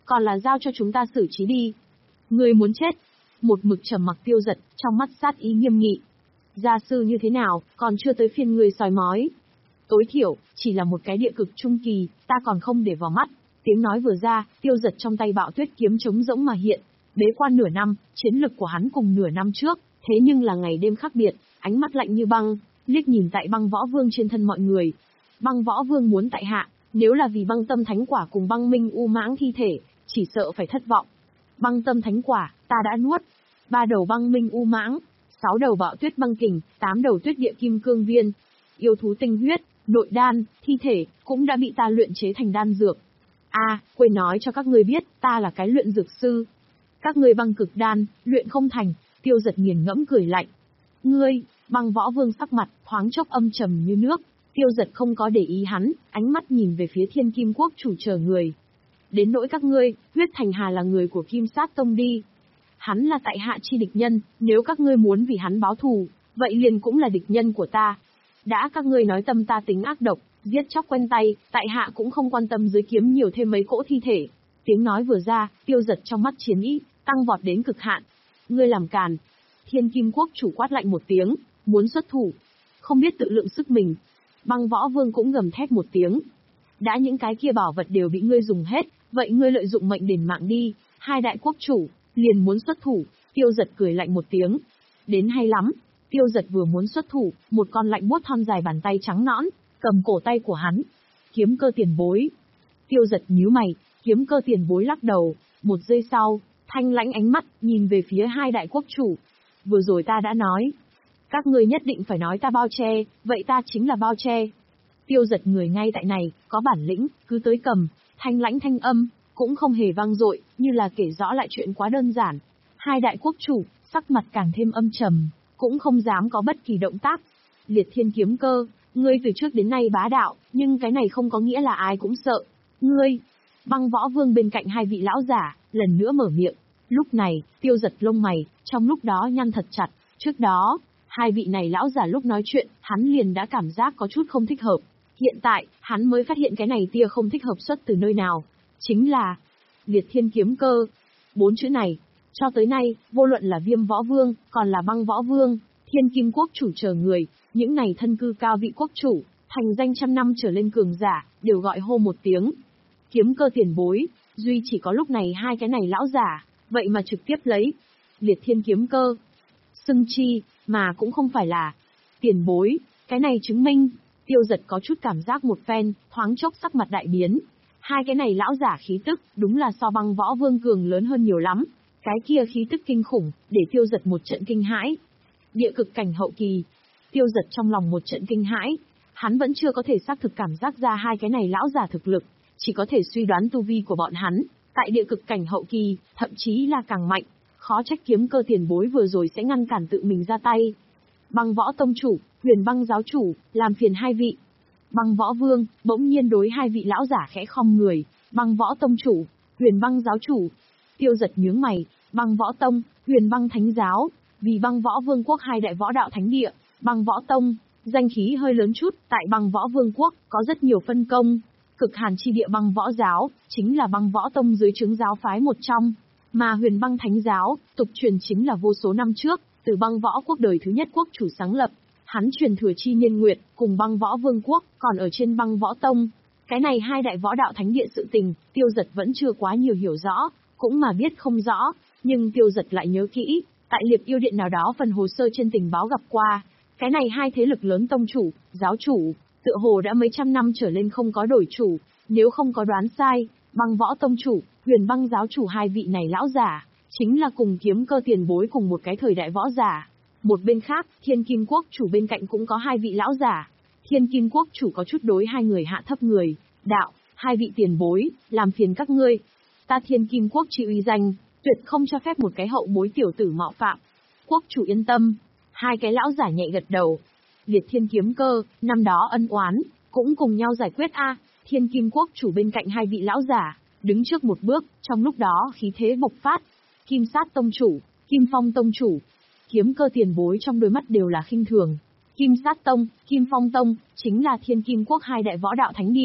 còn là giao cho chúng ta xử trí đi. Ngươi muốn chết. Một mực trầm mặc Tiêu Dật, trong mắt sát ý nghiêm nghị. Gia sư như thế nào, còn chưa tới phiên ngươi soi mói. Tối thiểu, chỉ là một cái địa cực trung kỳ, ta còn không để vào mắt. Tiếng nói vừa ra, Tiêu Dật trong tay bạo tuyết kiếm trống rỗng mà hiện. Bế quan nửa năm, chiến lực của hắn cùng nửa năm trước, thế nhưng là ngày đêm khác biệt, ánh mắt lạnh như băng, liếc nhìn tại Băng Võ Vương trên thân mọi người. Băng Võ Vương muốn tại hạ, nếu là vì băng tâm thánh quả cùng băng minh u mãng thi thể, chỉ sợ phải thất vọng. Băng tâm thánh quả, ta đã nuốt. Ba đầu băng minh u mãng, sáu đầu bạo tuyết băng kình, tám đầu tuyết địa kim cương viên. Yêu thú tinh huyết, nội đan, thi thể, cũng đã bị ta luyện chế thành đan dược. A, à, quên nói cho các ngươi biết, ta là cái luyện dược sư. Các ngươi băng cực đan, luyện không thành. Tiêu Dật nghiền ngẫm cười lạnh. Ngươi, Băng Võ Vương sắc mặt, thoáng chốc âm trầm như nước. Tiêu Dật không có để ý hắn, ánh mắt nhìn về phía Thiên Kim Quốc chủ chờ người. Đến nỗi các ngươi, Huyết Thành Hà là người của Kim Sát Tông đi. Hắn là tại hạ chi địch nhân, nếu các ngươi muốn vì hắn báo thù, vậy liền cũng là địch nhân của ta. Đã các ngươi nói tâm ta tính ác độc, giết chóc quen tay, tại hạ cũng không quan tâm dưới kiếm nhiều thêm mấy cỗ thi thể. Tiếng nói vừa ra, Tiêu Dật trong mắt chiến ý, tăng vọt đến cực hạn. Ngươi làm càn. Thiên Kim Quốc chủ quát lạnh một tiếng, muốn xuất thủ. Không biết tự lượng sức mình. Băng Võ Vương cũng gầm thét một tiếng. Đã những cái kia bảo vật đều bị ngươi dùng hết, vậy ngươi lợi dụng mệnh đền mạng đi. Hai đại quốc chủ, liền muốn xuất thủ. Tiêu Dật cười lạnh một tiếng. Đến hay lắm. Tiêu Dật vừa muốn xuất thủ, một con lạnh buốt thon dài bàn tay trắng nõn, cầm cổ tay của hắn. Kiếm Cơ tiền bối. Tiêu Dật nhíu mày, Kiếm Cơ tiền bối lắc đầu. Một giây sau, thanh lãnh ánh mắt, nhìn về phía hai đại quốc chủ. Vừa rồi ta đã nói. Các ngươi nhất định phải nói ta bao che, vậy ta chính là bao che. Tiêu Dật người ngay tại này, có bản lĩnh, cứ tới cầm. Thanh lãnh thanh âm, cũng không hề vang dội, như là kể rõ lại chuyện quá đơn giản. Hai đại quốc chủ, sắc mặt càng thêm âm trầm, cũng không dám có bất kỳ động tác. Liệt Thiên Kiếm Cơ, ngươi từ trước đến nay bá đạo, nhưng cái này không có nghĩa là ai cũng sợ. Ngươi, Băng Võ Vương bên cạnh hai vị lão giả, lần nữa mở miệng. Lúc này, Tiêu Dật lông mày, trong lúc đó nhăn thật chặt. Trước đó, hai vị này lão giả lúc nói chuyện, hắn liền đã cảm giác có chút không thích hợp. Hiện tại, hắn mới phát hiện cái này tia không thích hợp xuất từ nơi nào. Chính là Liệt Thiên Kiếm Cơ. Bốn chữ này, cho tới nay, vô luận là Viêm Võ Vương, còn là Băng Võ Vương, Thiên Kim Quốc chủ chờ người, những này thân cư cao vị quốc chủ, thành danh trăm năm trở lên cường giả, đều gọi hô một tiếng. Kiếm Cơ tiền bối, duy chỉ có lúc này hai cái này lão giả, vậy mà trực tiếp lấy Liệt Thiên Kiếm Cơ xưng chi, mà cũng không phải là tiền bối, cái này chứng minh. Tiêu Dật có chút cảm giác một phen, thoáng chốc sắc mặt đại biến. Hai cái này lão giả khí tức, đúng là so Băng Võ Vương cường lớn hơn nhiều lắm. Cái kia khí tức kinh khủng, để Tiêu Dật một trận kinh hãi. Địa cực cảnh hậu kỳ. Tiêu Dật trong lòng một trận kinh hãi. Hắn vẫn chưa có thể xác thực cảm giác ra hai cái này lão giả thực lực, chỉ có thể suy đoán tu vi của bọn hắn. Tại địa cực cảnh hậu kỳ, thậm chí là càng mạnh. Khó trách Kiếm Cơ tiền bối vừa rồi sẽ ngăn cản tự mình ra tay. Băng Võ Tông chủ, Huyền Băng giáo chủ, làm phiền hai vị. Băng Võ Vương, bỗng nhiên đối hai vị lão giả khẽ khom người. Băng Võ Tông chủ, Huyền Băng giáo chủ. Tiêu Dật nhướng mày, Băng Võ Tông, Huyền Băng thánh giáo, vì Băng Võ Vương quốc hai đại võ đạo thánh địa, Băng Võ Tông, danh khí hơi lớn chút, tại Băng Võ Vương quốc, có rất nhiều phân công. Cực hàn chi địa Băng Võ giáo, chính là Băng Võ Tông dưới trướng giáo phái một trong. Mà Huyền Băng thánh giáo, tục truyền chính là vô số năm trước, từ Băng Võ quốc đời thứ nhất quốc chủ sáng lập. Hắn truyền thừa chi niên nguyệt, cùng Băng Võ Vương quốc, còn ở trên Băng Võ Tông. Cái này hai đại võ đạo thánh địa sự tình, Tiêu Dật vẫn chưa quá nhiều hiểu rõ, cũng mà biết không rõ, nhưng Tiêu Dật lại nhớ kỹ, tại Liệp Yêu Điện nào đó phần hồ sơ trên tình báo gặp qua. Cái này hai thế lực lớn tông chủ, giáo chủ, tựa hồ đã mấy trăm năm trở lên không có đổi chủ, nếu không có đoán sai, Băng Võ Tông chủ, Huyền Băng giáo chủ hai vị này lão giả, chính là cùng Kiếm Cơ tiền bối cùng một cái thời đại võ giả. Một bên khác, Thiên Kim Quốc chủ bên cạnh cũng có hai vị lão giả. Thiên Kim Quốc chủ có chút đối hai người hạ thấp người, đạo, hai vị tiền bối, làm phiền các ngươi. Ta Thiên Kim Quốc chịu uy danh, tuyệt không cho phép một cái hậu bối tiểu tử mạo phạm. Quốc chủ yên tâm. Hai cái lão giả nhẹ gật đầu. Liệt Thiên Kiếm Cơ, năm đó ân oán, cũng cùng nhau giải quyết a. Thiên Kim Quốc chủ bên cạnh hai vị lão giả, đứng trước một bước, trong lúc đó khí thế bộc phát. Kim Sát Tông chủ, Kim Phong Tông chủ, Kiếm Cơ tiền bối trong đôi mắt đều là khinh thường. Kim Sát Tông, Kim Phong Tông, chính là Thiên Kim Quốc hai đại võ đạo thánh địa.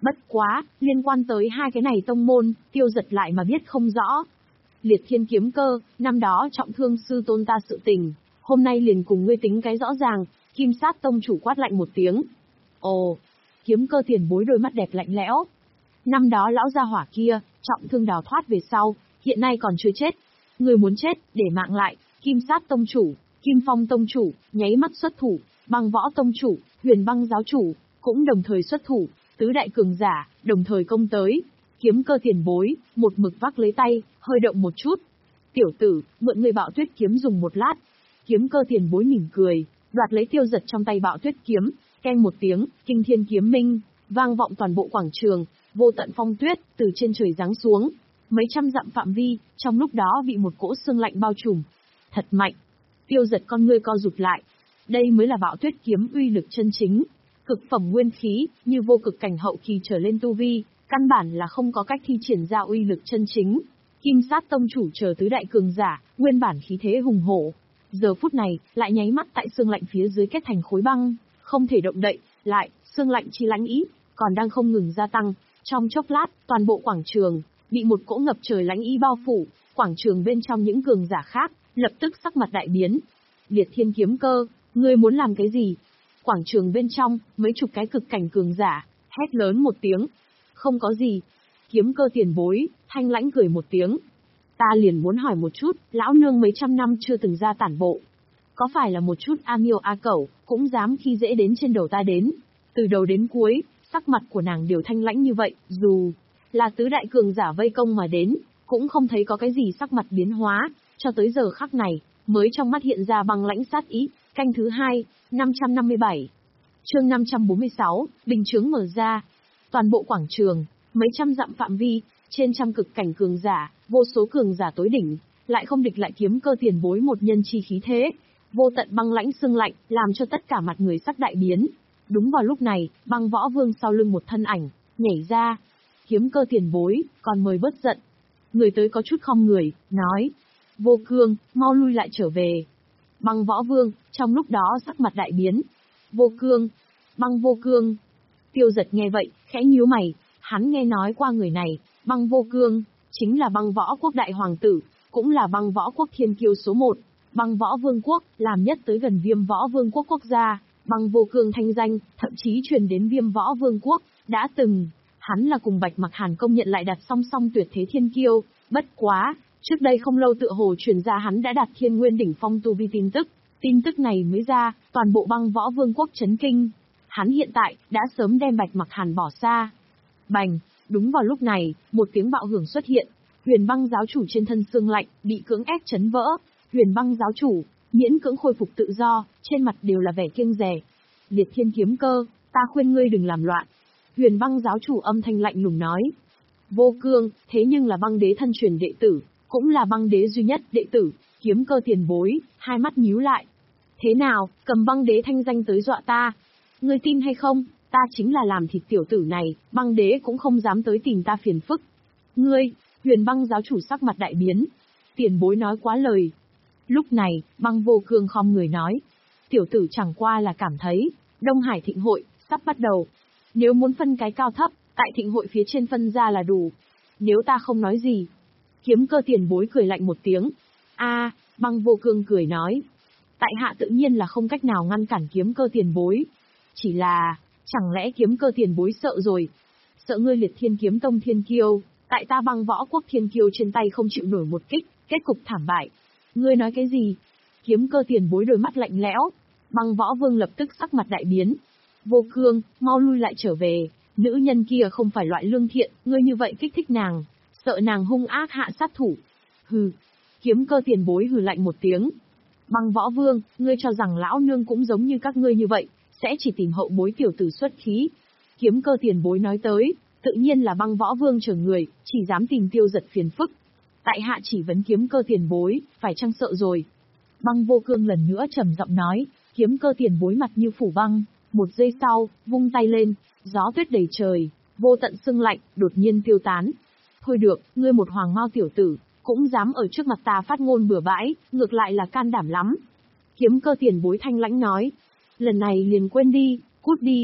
Bất quá, liên quan tới hai cái này tông môn, Tiêu Giật lại mà biết không rõ. Liệt Thiên Kiếm Cơ, năm đó trọng thương sư tôn ta sự tình, hôm nay liền cùng ngươi tính cái rõ ràng. Kim Sát tông chủ quát lạnh một tiếng. Ồ, Kiếm Cơ tiền bối đôi mắt đẹp lạnh lẽo. Năm đó lão gia hỏa kia, trọng thương đào thoát về sau, hiện nay còn chưa chết. Người muốn chết, để mạng lại. Kim Sát tông chủ, Kim Phong tông chủ, nháy mắt xuất thủ. Băng Võ tông chủ, Huyền Băng giáo chủ, cũng đồng thời xuất thủ. Tứ đại cường giả, đồng thời công tới. Kiếm Cơ tiền bối, một mực vác lấy tay, hơi động một chút. Tiểu tử, mượn người Bạo Tuyết kiếm dùng một lát. Kiếm Cơ tiền bối mỉm cười, đoạt lấy Tiêu Giật trong tay Bạo Tuyết kiếm, keng một tiếng, kinh thiên kiếm minh, vang vọng toàn bộ quảng trường, vô tận phong tuyết từ trên trời giáng xuống, mấy trăm dặm phạm vi, trong lúc đó bị một cỗ sương lạnh bao trùm. Thật mạnh. Tiêu Giật con ngươi co rụt lại. Đây mới là Bạo Tuyết kiếm uy lực chân chính. Cực phẩm nguyên khí, như vô cực cảnh hậu kỳ trở lên tu vi, căn bản là không có cách thi triển ra uy lực chân chính. Kim Sát tông chủ chờ tứ đại cường giả, nguyên bản khí thế hùng hổ, giờ phút này lại nháy mắt tại sương lạnh phía dưới kết thành khối băng, không thể động đậy. Lại, sương lạnh chi lãnh ý còn đang không ngừng gia tăng. Trong chốc lát, toàn bộ quảng trường bị một cỗ ngập trời lãnh ý bao phủ. Quảng trường bên trong những cường giả khác lập tức sắc mặt đại biến. Liệt Thiên Kiếm Cơ, ngươi muốn làm cái gì? Quảng trường bên trong, mấy chục cái cực cảnh cường giả hét lớn một tiếng. Không có gì. Kiếm Cơ tiền bối, Thanh Lãnh cười một tiếng. Ta liền muốn hỏi một chút, lão nương mấy trăm năm chưa từng ra tản bộ, có phải là một chút a miêu a cẩu cũng dám khi dễ đến trên đầu ta đến? Từ đầu đến cuối, sắc mặt của nàng đều thanh lãnh như vậy, dù là tứ đại cường giả vây công mà đến, cũng không thấy có cái gì sắc mặt biến hóa, cho tới giờ khắc này, mới trong mắt hiện ra băng lãnh sát ý. Canh thứ hai, năm trăm năm mươi bảy. Chương năm trăm bốn mươi sáu, bình chướng mở ra. Toàn bộ quảng trường, mấy trăm dặm phạm vi, trên trăm cực cảnh cường giả, vô số cường giả tối đỉnh, lại không địch lại Kiếm Cơ tiền bối một nhân chi khí thế. Vô tận băng lãnh sương lạnh, làm cho tất cả mặt người sắc đại biến. Đúng vào lúc này, Băng Võ Vương sau lưng một thân ảnh nhảy ra. Kiếm Cơ tiền bối, còn mời bớt giận. Người tới có chút khom người, nói: Vô Cương, mau lui lại trở về. Băng Võ Vương, trong lúc đó sắc mặt đại biến. Vô Cương, Băng Vô Cương. Tiêu Giật nghe vậy, khẽ nhíu mày, hắn nghe nói qua người này. Băng Vô Cương chính là Băng Võ quốc đại hoàng tử, cũng là Băng Võ quốc thiên kiêu số một. Băng Võ Vương quốc, làm nhất tới gần Viêm Võ Vương quốc quốc gia. Băng Vô Cương thanh danh, thậm chí truyền đến Viêm Võ Vương quốc. Đã từng, hắn là cùng Bạch Mặc Hàn công nhận lại đặt song song tuyệt thế thiên kiêu. Bất quá, trước đây không lâu tựa hồ truyền ra hắn đã đạt thiên nguyên đỉnh phong tu vi tin tức. Tin tức này mới ra, toàn bộ Băng Võ Vương quốc chấn kinh. Hắn hiện tại, đã sớm đem Bạch Mặc Hàn bỏ xa. Bành, đúng vào lúc này, một tiếng bạo hưởng xuất hiện. Huyền Băng giáo chủ trên thân xương lạnh, bị cưỡng ép chấn vỡ. Huyền Băng giáo chủ, miễn cưỡng khôi phục tự do, trên mặt đều là vẻ kiêng dè. Liệt Thiên Kiếm Cơ, ta khuyên ngươi đừng làm loạn. Huyền Băng giáo chủ âm thanh lạnh lùng nói. Vô Cương, thế nhưng là băng đế thân truyền đệ tử, cũng là băng đế duy nhất đệ tử. Kiếm Cơ tiền bối, hai mắt nhíu lại. Thế nào, cầm băng đế thanh danh tới dọa ta? Ngươi tin hay không, ta chính là làm thịt tiểu tử này, băng đế cũng không dám tới tìm ta phiền phức. Ngươi, Huyền Băng giáo chủ sắc mặt đại biến. Tiền bối nói quá lời. Lúc này, Băng Vô Cương khom người nói. Tiểu tử chẳng qua là cảm thấy, Đông Hải thịnh hội, sắp bắt đầu. Nếu muốn phân cái cao thấp, tại thịnh hội phía trên phân ra là đủ. Nếu ta không nói gì. Kiếm Cơ tiền bối cười lạnh một tiếng. A, Băng Vô Cương cười nói. Tại hạ tự nhiên là không cách nào ngăn cản Kiếm Cơ tiền bối. Chỉ là, chẳng lẽ Kiếm Cơ tiền bối sợ rồi? Sợ ngươi Liệt Thiên Kiếm Tông thiên kiêu, tại ta Băng Võ quốc thiên kiêu trên tay không chịu nổi một kích, kết cục thảm bại. Ngươi nói cái gì? Kiếm Cơ tiền bối đôi mắt lạnh lẽo. Băng Võ Vương lập tức sắc mặt đại biến. Vô Cương, mau lui lại trở về. Nữ nhân kia không phải loại lương thiện, ngươi như vậy kích thích nàng, sợ nàng hung ác hạ sát thủ. Hừ. Kiếm Cơ tiền bối hừ lạnh một tiếng. Băng Võ Vương, ngươi cho rằng lão nương cũng giống như các ngươi như vậy, sẽ chỉ tìm hậu bối tiểu tử xuất khí. Kiếm Cơ tiền bối nói tới, tự nhiên là Băng Võ Vương trở người, chỉ dám tìm Tiêu Giật phiền phức. Tại hạ chỉ vấn Kiếm Cơ tiền bối, phải chăng sợ rồi? Băng Vô Cương lần nữa trầm giọng nói. Kiếm Cơ tiền bối mặt như phủ băng, một giây sau, vung tay lên, gió tuyết đầy trời, vô tận sương lạnh, đột nhiên tiêu tán. Thôi được, ngươi một hoàng mao tiểu tử, cũng dám ở trước mặt ta phát ngôn bừa bãi, ngược lại là can đảm lắm. Kiếm Cơ tiền bối thanh lãnh nói. Lần này liền quên đi, cút đi,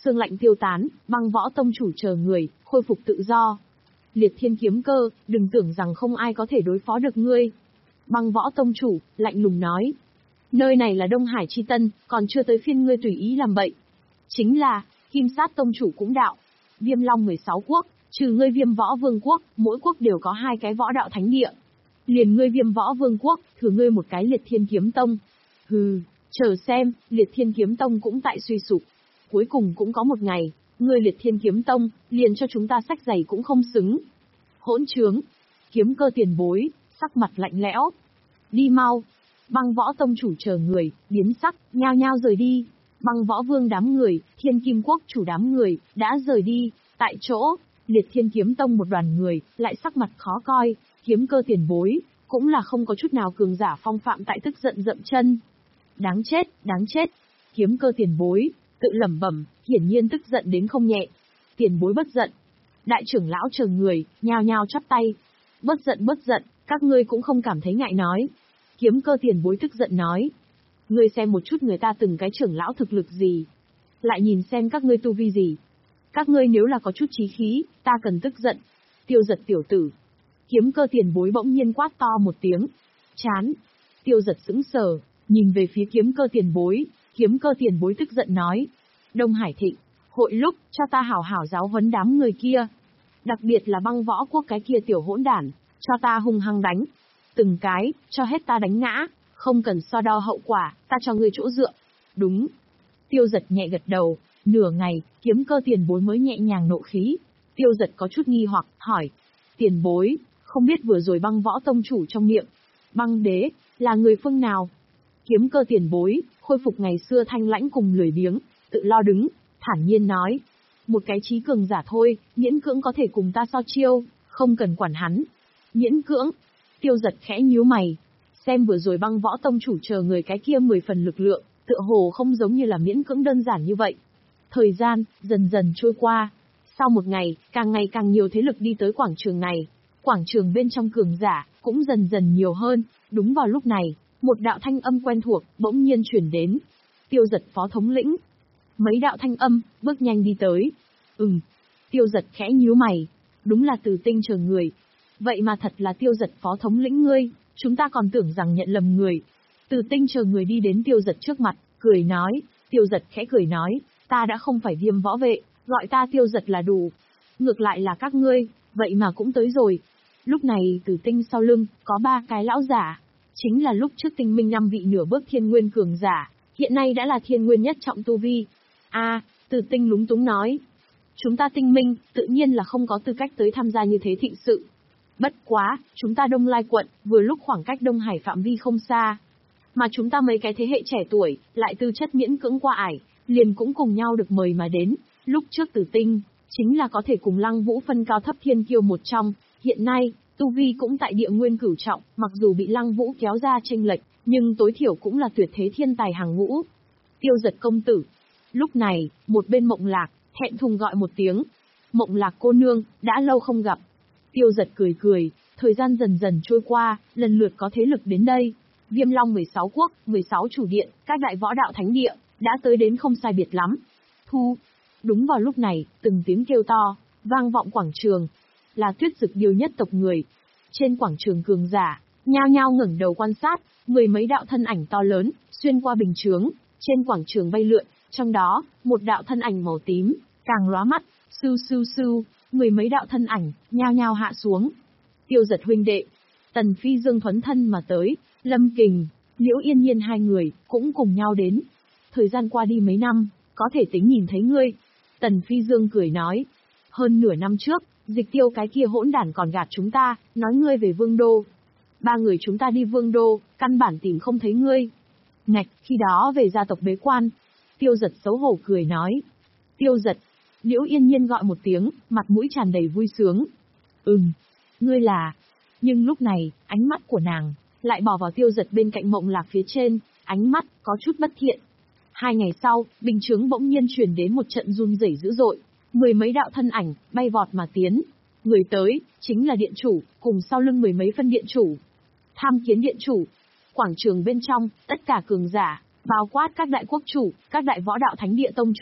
sương lạnh tiêu tán, Băng Võ tông chủ chờ người, khôi phục tự do. Liệt Thiên kiếm cơ, đừng tưởng rằng không ai có thể đối phó được ngươi. Băng Võ tông chủ, lạnh lùng nói. Nơi này là Đông Hải Chi Tân, còn chưa tới phiên ngươi tùy ý làm bậy. Chính là, Kim Sát tông chủ cũng đạo. Viêm Long mười sáu quốc, trừ ngươi Viêm Võ Vương quốc, mỗi quốc đều có hai cái võ đạo thánh địa. Liền ngươi Viêm Võ Vương quốc, thừa ngươi một cái Liệt Thiên kiếm tông. Hừ, chờ xem, Liệt Thiên kiếm tông cũng tại suy sụp. Cuối cùng cũng có một ngày, ngươi Liệt Thiên kiếm tông, liền cho chúng ta sách giày cũng không xứng. Hỗn trướng, kiếm cơ tiền bối, sắc mặt lạnh lẽo. Đi mau. Băng Võ tông chủ chờ người, biến sắc, nhao nhao rời đi. Băng Võ Vương đám người, Thiên Kim quốc chủ đám người, đã rời đi. Tại chỗ, Liệt Thiên kiếm tông một đoàn người, lại sắc mặt khó coi, kiếm cơ tiền bối, cũng là không có chút nào cường giả phong phạm tại tức giận dậm chân. Đáng chết, đáng chết. Kiếm cơ tiền bối, tự lẩm bẩm, hiển nhiên tức giận đến không nhẹ. Tiền bối bất giận. Đại trưởng lão chờ người, nhao nhao chắp tay. Bất giận bất giận, các ngươi cũng không cảm thấy ngại nói. Kiếm cơ tiền bối tức giận nói. Ngươi xem một chút người ta từng cái trưởng lão thực lực gì. Lại nhìn xem các ngươi tu vi gì. Các ngươi nếu là có chút chí khí, ta cần tức giận. Tiêu Giật tiểu tử. Kiếm cơ tiền bối bỗng nhiên quát to một tiếng. Chán. Tiêu Giật sững sờ, nhìn về phía kiếm cơ tiền bối. Kiếm cơ tiền bối tức giận nói. Đông Hải Thịnh, hội lúc, cho ta hảo hảo giáo huấn đám người kia. Đặc biệt là Băng Võ quốc cái kia tiểu hỗn đản, cho ta hung hăng đánh. Từng cái, cho hết ta đánh ngã, không cần so đo hậu quả, ta cho ngươi chỗ dựa. Đúng. Tiêu Giật nhẹ gật đầu, nửa ngày, kiếm cơ tiền bối mới nhẹ nhàng nộ khí. Tiêu Giật có chút nghi hoặc, hỏi. Tiền bối, không biết vừa rồi Băng Võ tông chủ trong miệng, Băng đế, là người phương nào? Kiếm cơ tiền bối, khôi phục ngày xưa thanh lãnh cùng lười biếng, tự lo đứng, thản nhiên nói. Một cái trí cường giả thôi, miễn cưỡng có thể cùng ta so chiêu, không cần quản hắn. Miễn cưỡng. Tiêu Giật khẽ nhíu mày. Xem vừa rồi Băng Võ tông chủ chờ người cái kia mười phần lực lượng, tựa hồ không giống như là miễn cưỡng đơn giản như vậy. Thời gian, dần dần trôi qua. Sau một ngày, càng ngày càng nhiều thế lực đi tới quảng trường này. Quảng trường bên trong cường giả, cũng dần dần nhiều hơn. Đúng vào lúc này, một đạo thanh âm quen thuộc, bỗng nhiên chuyển đến. Tiêu Giật phó thống lĩnh. Mấy đạo thanh âm, bước nhanh đi tới. Ừm. Tiêu Giật khẽ nhíu mày. Đúng là Từ Tinh chờ người. Vậy mà thật là Tiêu Giật phó thống lĩnh ngươi, chúng ta còn tưởng rằng nhận lầm người. Từ Tinh chờ người đi đến Tiêu Giật trước mặt, cười nói. Tiêu Giật khẽ cười nói, ta đã không phải Viêm võ vệ, gọi ta Tiêu Giật là đủ. Ngược lại là các ngươi, vậy mà cũng tới rồi. Lúc này Từ Tinh sau lưng, có ba cái lão giả. Chính là lúc trước Tinh Minh năm vị nửa bước thiên nguyên cường giả, hiện nay đã là thiên nguyên nhất trọng tu vi. A, à, Từ Tinh lúng túng nói. Chúng ta Tinh Minh, tự nhiên là không có tư cách tới tham gia như thế thịnh sự. Bất quá, chúng ta Đông Lai quận, vừa lúc khoảng cách Đông Hải phạm vi không xa. Mà chúng ta mấy cái thế hệ trẻ tuổi, lại tư chất miễn cưỡng qua ải, liền cũng cùng nhau được mời mà đến. Lúc trước Từ Tinh, chính là có thể cùng Lăng Vũ phân cao thấp thiên kiêu một trong, hiện nay, tu vi cũng tại địa nguyên cửu trọng, mặc dù bị Lăng Vũ kéo ra chênh lệch, nhưng tối thiểu cũng là tuyệt thế thiên tài hàng ngũ. Tiêu Giật công tử. Lúc này, một bên Mộng Lạc, thẹn thùng gọi một tiếng. Mộng Lạc cô nương, đã lâu không gặp. Tiêu Giật cười cười, thời gian dần dần trôi qua, lần lượt có thế lực đến đây. Viêm Long mười sáu quốc, mười sáu chủ điện, các đại võ đạo thánh địa, đã tới đến không sai biệt lắm. Thu. Đúng vào lúc này, từng tiếng kêu to, vang vọng quảng trường. Là Tuyết Dực Điêu nhất tộc người. Trên quảng trường cường giả, nhao nhao ngẩng đầu quan sát, mười mấy đạo thân ảnh to lớn, xuyên qua bình chướng, trên quảng trường bay lượn, trong đó, một đạo thân ảnh màu tím, càng lóa mắt, sưu sưu sưu, mười mấy đạo thân ảnh, nhao nhao hạ xuống. Tiêu Giật huynh đệ, Tần Phi Dương thuấn thân mà tới, Lâm Kình, Liễu Yên Nhiên hai người, cũng cùng nhau đến. Thời gian qua đi mấy năm, có thể tính nhìn thấy ngươi. Tần Phi Dương cười nói, hơn nửa năm trước, Dịch Tiêu cái kia hỗn đản còn gạt chúng ta, nói ngươi về Vương Đô. Ba người chúng ta đi Vương Đô, căn bản tìm không thấy ngươi. Ngạch, khi đó về gia tộc bế quan. Tiêu Giật xấu hổ cười nói. Tiêu Giật. Liễu Yên Nhiên gọi một tiếng, mặt mũi tràn đầy vui sướng. Ừm, ngươi là... Nhưng lúc này, ánh mắt của nàng, lại bỏ vào Tiêu Giật bên cạnh Mộng Lạc phía trên, ánh mắt, có chút bất thiện. Hai ngày sau, bình chướng bỗng nhiên truyền đến một trận run rẩy dữ dội. Mười mấy đạo thân ảnh, bay vọt mà tiến. Người tới, chính là điện chủ, cùng sau lưng mười mấy phân điện chủ. Tham kiến điện chủ. Quảng trường bên trong, tất cả cường giả, bao quát các đại quốc chủ, các đại võ đạo thánh địa tông chủ,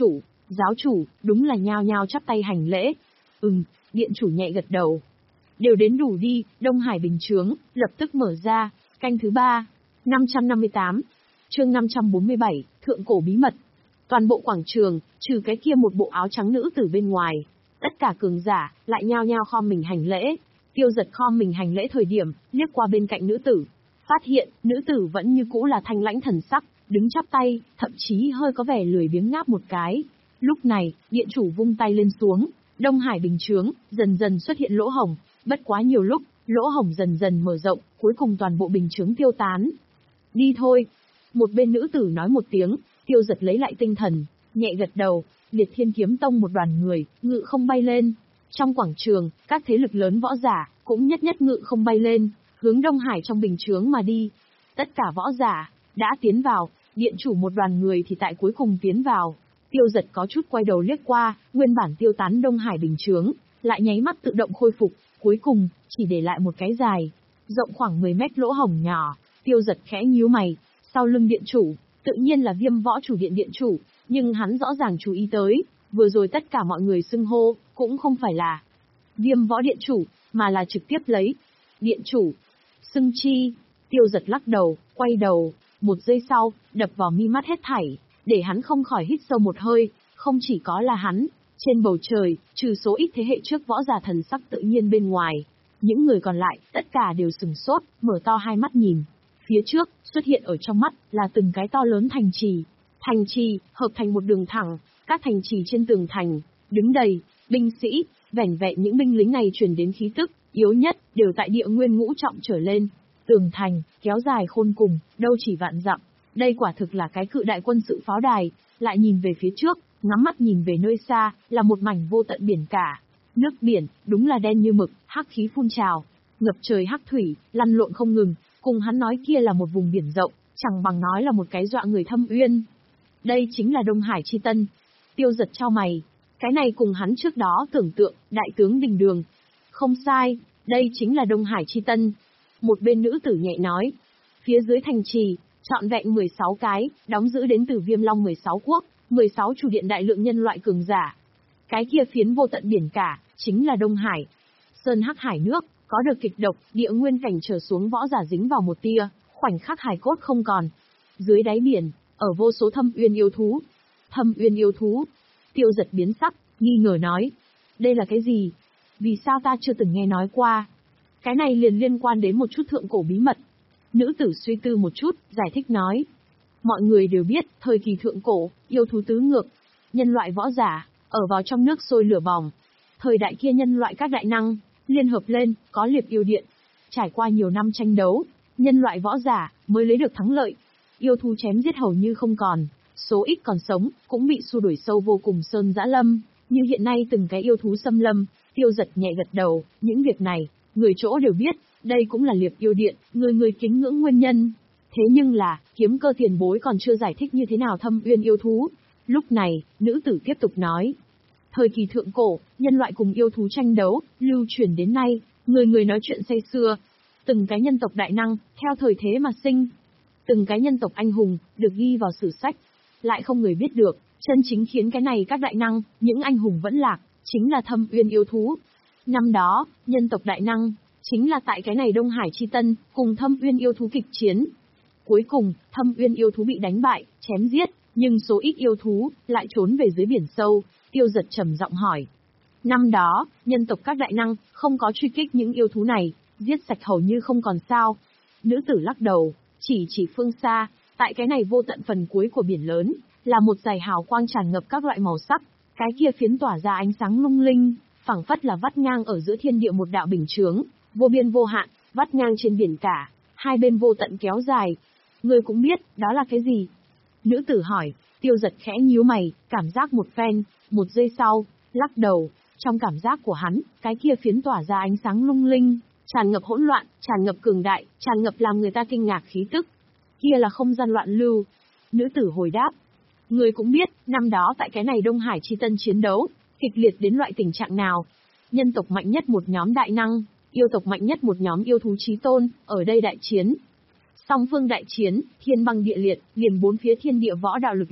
Giáo chủ, đúng là nhao nhao chắp tay hành lễ. Ừm, điện chủ nhẹ gật đầu. Đều đến đủ đi, Đông Hải bình chướng, lập tức mở ra, canh thứ ba. năm trăm năm mươi tám. Chương năm trăm bốn mươi bảy, Thượng cổ bí mật. Toàn bộ quảng trường, trừ cái kia một bộ áo trắng nữ tử bên ngoài, tất cả cường giả lại nhao nhao khom mình hành lễ. Tiêu Giật khom mình hành lễ thời điểm, liếc qua bên cạnh nữ tử, phát hiện nữ tử vẫn như cũ là thanh lãnh thần sắc, đứng chắp tay, thậm chí hơi có vẻ lười biếng ngáp một cái. Lúc này, điện chủ vung tay lên xuống, Đông Hải bình chướng dần dần xuất hiện lỗ hổng, bất quá nhiều lúc, lỗ hổng dần dần mở rộng, cuối cùng toàn bộ bình chướng tiêu tán. Đi thôi. Một bên nữ tử nói một tiếng, Tiêu Giật lấy lại tinh thần, nhẹ gật đầu, Liệt Thiên Kiếm Tông một đoàn người, ngự không bay lên. Trong quảng trường, các thế lực lớn võ giả, cũng nhất nhất ngự không bay lên, hướng Đông Hải trong bình chướng mà đi. Tất cả võ giả, đã tiến vào, điện chủ một đoàn người thì tại cuối cùng tiến vào. Tiêu Giật có chút quay đầu liếc qua, nguyên bản tiêu tán Đông Hải bình chướng, lại nháy mắt tự động khôi phục, cuối cùng, chỉ để lại một cái dài, rộng khoảng mười mét lỗ hổng nhỏ. Tiêu Giật khẽ nhíu mày, sau lưng điện chủ, tự nhiên là Viêm Võ Chủ Điện điện chủ, nhưng hắn rõ ràng chú ý tới, vừa rồi tất cả mọi người xưng hô, cũng không phải là Viêm Võ Điện chủ, mà là trực tiếp lấy điện chủ. Xưng chi, Tiêu Giật lắc đầu, quay đầu, một giây sau, đập vào mi mắt hết thảy, để hắn không khỏi hít sâu một hơi, không chỉ có là hắn, trên bầu trời, trừ số ít thế hệ trước võ giả thần sắc tự nhiên bên ngoài, những người còn lại, tất cả đều sừng sốt, mở to hai mắt nhìn. Phía trước, xuất hiện ở trong mắt, là từng cái to lớn thành trì. Thành trì, hợp thành một đường thẳng, các thành trì trên tường thành, đứng đầy, binh sĩ, vẻn vẹn những binh lính này truyền đến khí tức, yếu nhất, đều tại địa nguyên ngũ trọng trở lên. Tường thành, kéo dài khôn cùng, đâu chỉ vạn dặm. Đây quả thực là cái cự đại quân sự pháo đài, lại nhìn về phía trước, ngắm mắt nhìn về nơi xa, là một mảnh vô tận biển cả. Nước biển, đúng là đen như mực, hắc khí phun trào, ngập trời hắc thủy, lăn lộn không ngừng, cùng hắn nói kia là một vùng biển rộng, chẳng bằng nói là một cái dọa người thâm uyên. Đây chính là Đông Hải chi tân. Tiêu Giật chau mày, cái này cùng hắn trước đó tưởng tượng, đại tướng Đình Đường. Không sai, đây chính là Đông Hải chi tân. Một bên nữ tử nhẹ nói, phía dưới thành trì, trọn vẹn mười sáu cái, đóng giữ đến từ Viêm Long mười sáu quốc, mười sáu chủ điện đại lượng nhân loại cường giả. Cái kia phiến vô tận biển cả, chính là Đông Hải. Sơn hắc hải nước, có được kịch độc, địa nguyên cảnh trở xuống võ giả dính vào một tia, khoảnh khắc hải cốt không còn. Dưới đáy biển, ở vô số thâm uyên yêu thú. Thâm uyên yêu thú. Tiêu Giật biến sắc, nghi ngờ nói. Đây là cái gì? Vì sao ta chưa từng nghe nói qua? Cái này liền liên quan đến một chút thượng cổ bí mật. Nữ tử suy tư một chút, giải thích nói. Mọi người đều biết, thời kỳ thượng cổ, yêu thú tứ ngược. Nhân loại võ giả, ở vào trong nước sôi lửa bỏng. Thời đại kia nhân loại các đại năng, liên hợp lên, có liệp yêu điện. Trải qua nhiều năm tranh đấu, nhân loại võ giả, mới lấy được thắng lợi. Yêu thú chém giết hầu như không còn, số ít còn sống, cũng bị xua đuổi sâu vô cùng sơn dã lâm. Như hiện nay từng cái yêu thú xâm lâm, Tiêu Giật nhẹ gật đầu, những việc này, người chỗ đều biết, đây cũng là liệp yêu điện, người người kính ngưỡng nguyên nhân. Thế nhưng là, kiếm cơ tiền bối còn chưa giải thích như thế nào thâm uyên yêu thú. Lúc này, nữ tử tiếp tục nói. Thời kỳ thượng cổ, nhân loại cùng yêu thú tranh đấu, lưu truyền đến nay, người người nói chuyện say xưa. Từng cái nhân tộc đại năng, theo thời thế mà sinh. Từng cái nhân tộc anh hùng, được ghi vào sử sách. Lại không người biết được, chân chính khiến cái này các đại năng, những anh hùng vẫn lạc, chính là thâm uyên yêu thú. Năm đó, nhân tộc đại năng, chính là tại cái này Đông Hải chi tân, cùng thâm uyên yêu thú kịch chiến. Cuối cùng, thâm uyên yêu thú bị đánh bại, chém giết, nhưng số ít yêu thú, lại trốn về dưới biển sâu. Tiêu Giật trầm giọng hỏi. Năm đó, nhân tộc các đại năng, không có truy kích những yêu thú này, giết sạch hầu như không còn sao. Nữ tử lắc đầu, chỉ chỉ phương xa, tại cái này vô tận phần cuối của biển lớn, là một dải hào quang tràn ngập các loại màu sắc, cái kia phiến tỏa ra ánh sáng lung linh, phảng phất là vắt ngang ở giữa thiên địa một đạo bình chướng, vô biên vô hạn, vắt ngang trên biển cả, hai bên vô tận kéo dài. Ngươi cũng biết, đó là cái gì? Nữ tử hỏi. Tiêu Giật khẽ nhíu mày, cảm giác một phen, một giây sau, lắc đầu, trong cảm giác của hắn, cái kia phiến tỏa ra ánh sáng lung linh, tràn ngập hỗn loạn, tràn ngập cường đại, tràn ngập làm người ta kinh ngạc khí tức. Kia là không gian loạn lưu. Nữ tử hồi đáp. Người cũng biết, năm đó tại cái này Đông Hải chi tân chiến đấu, kịch liệt đến loại tình trạng nào. Nhân tộc mạnh nhất một nhóm đại năng, yêu tộc mạnh nhất một nhóm yêu thú chí tôn, ở đây đại chiến. Song phương đại chiến, thiên băng địa liệt, liền bốn phía thiên địa võ đạo lực lượng,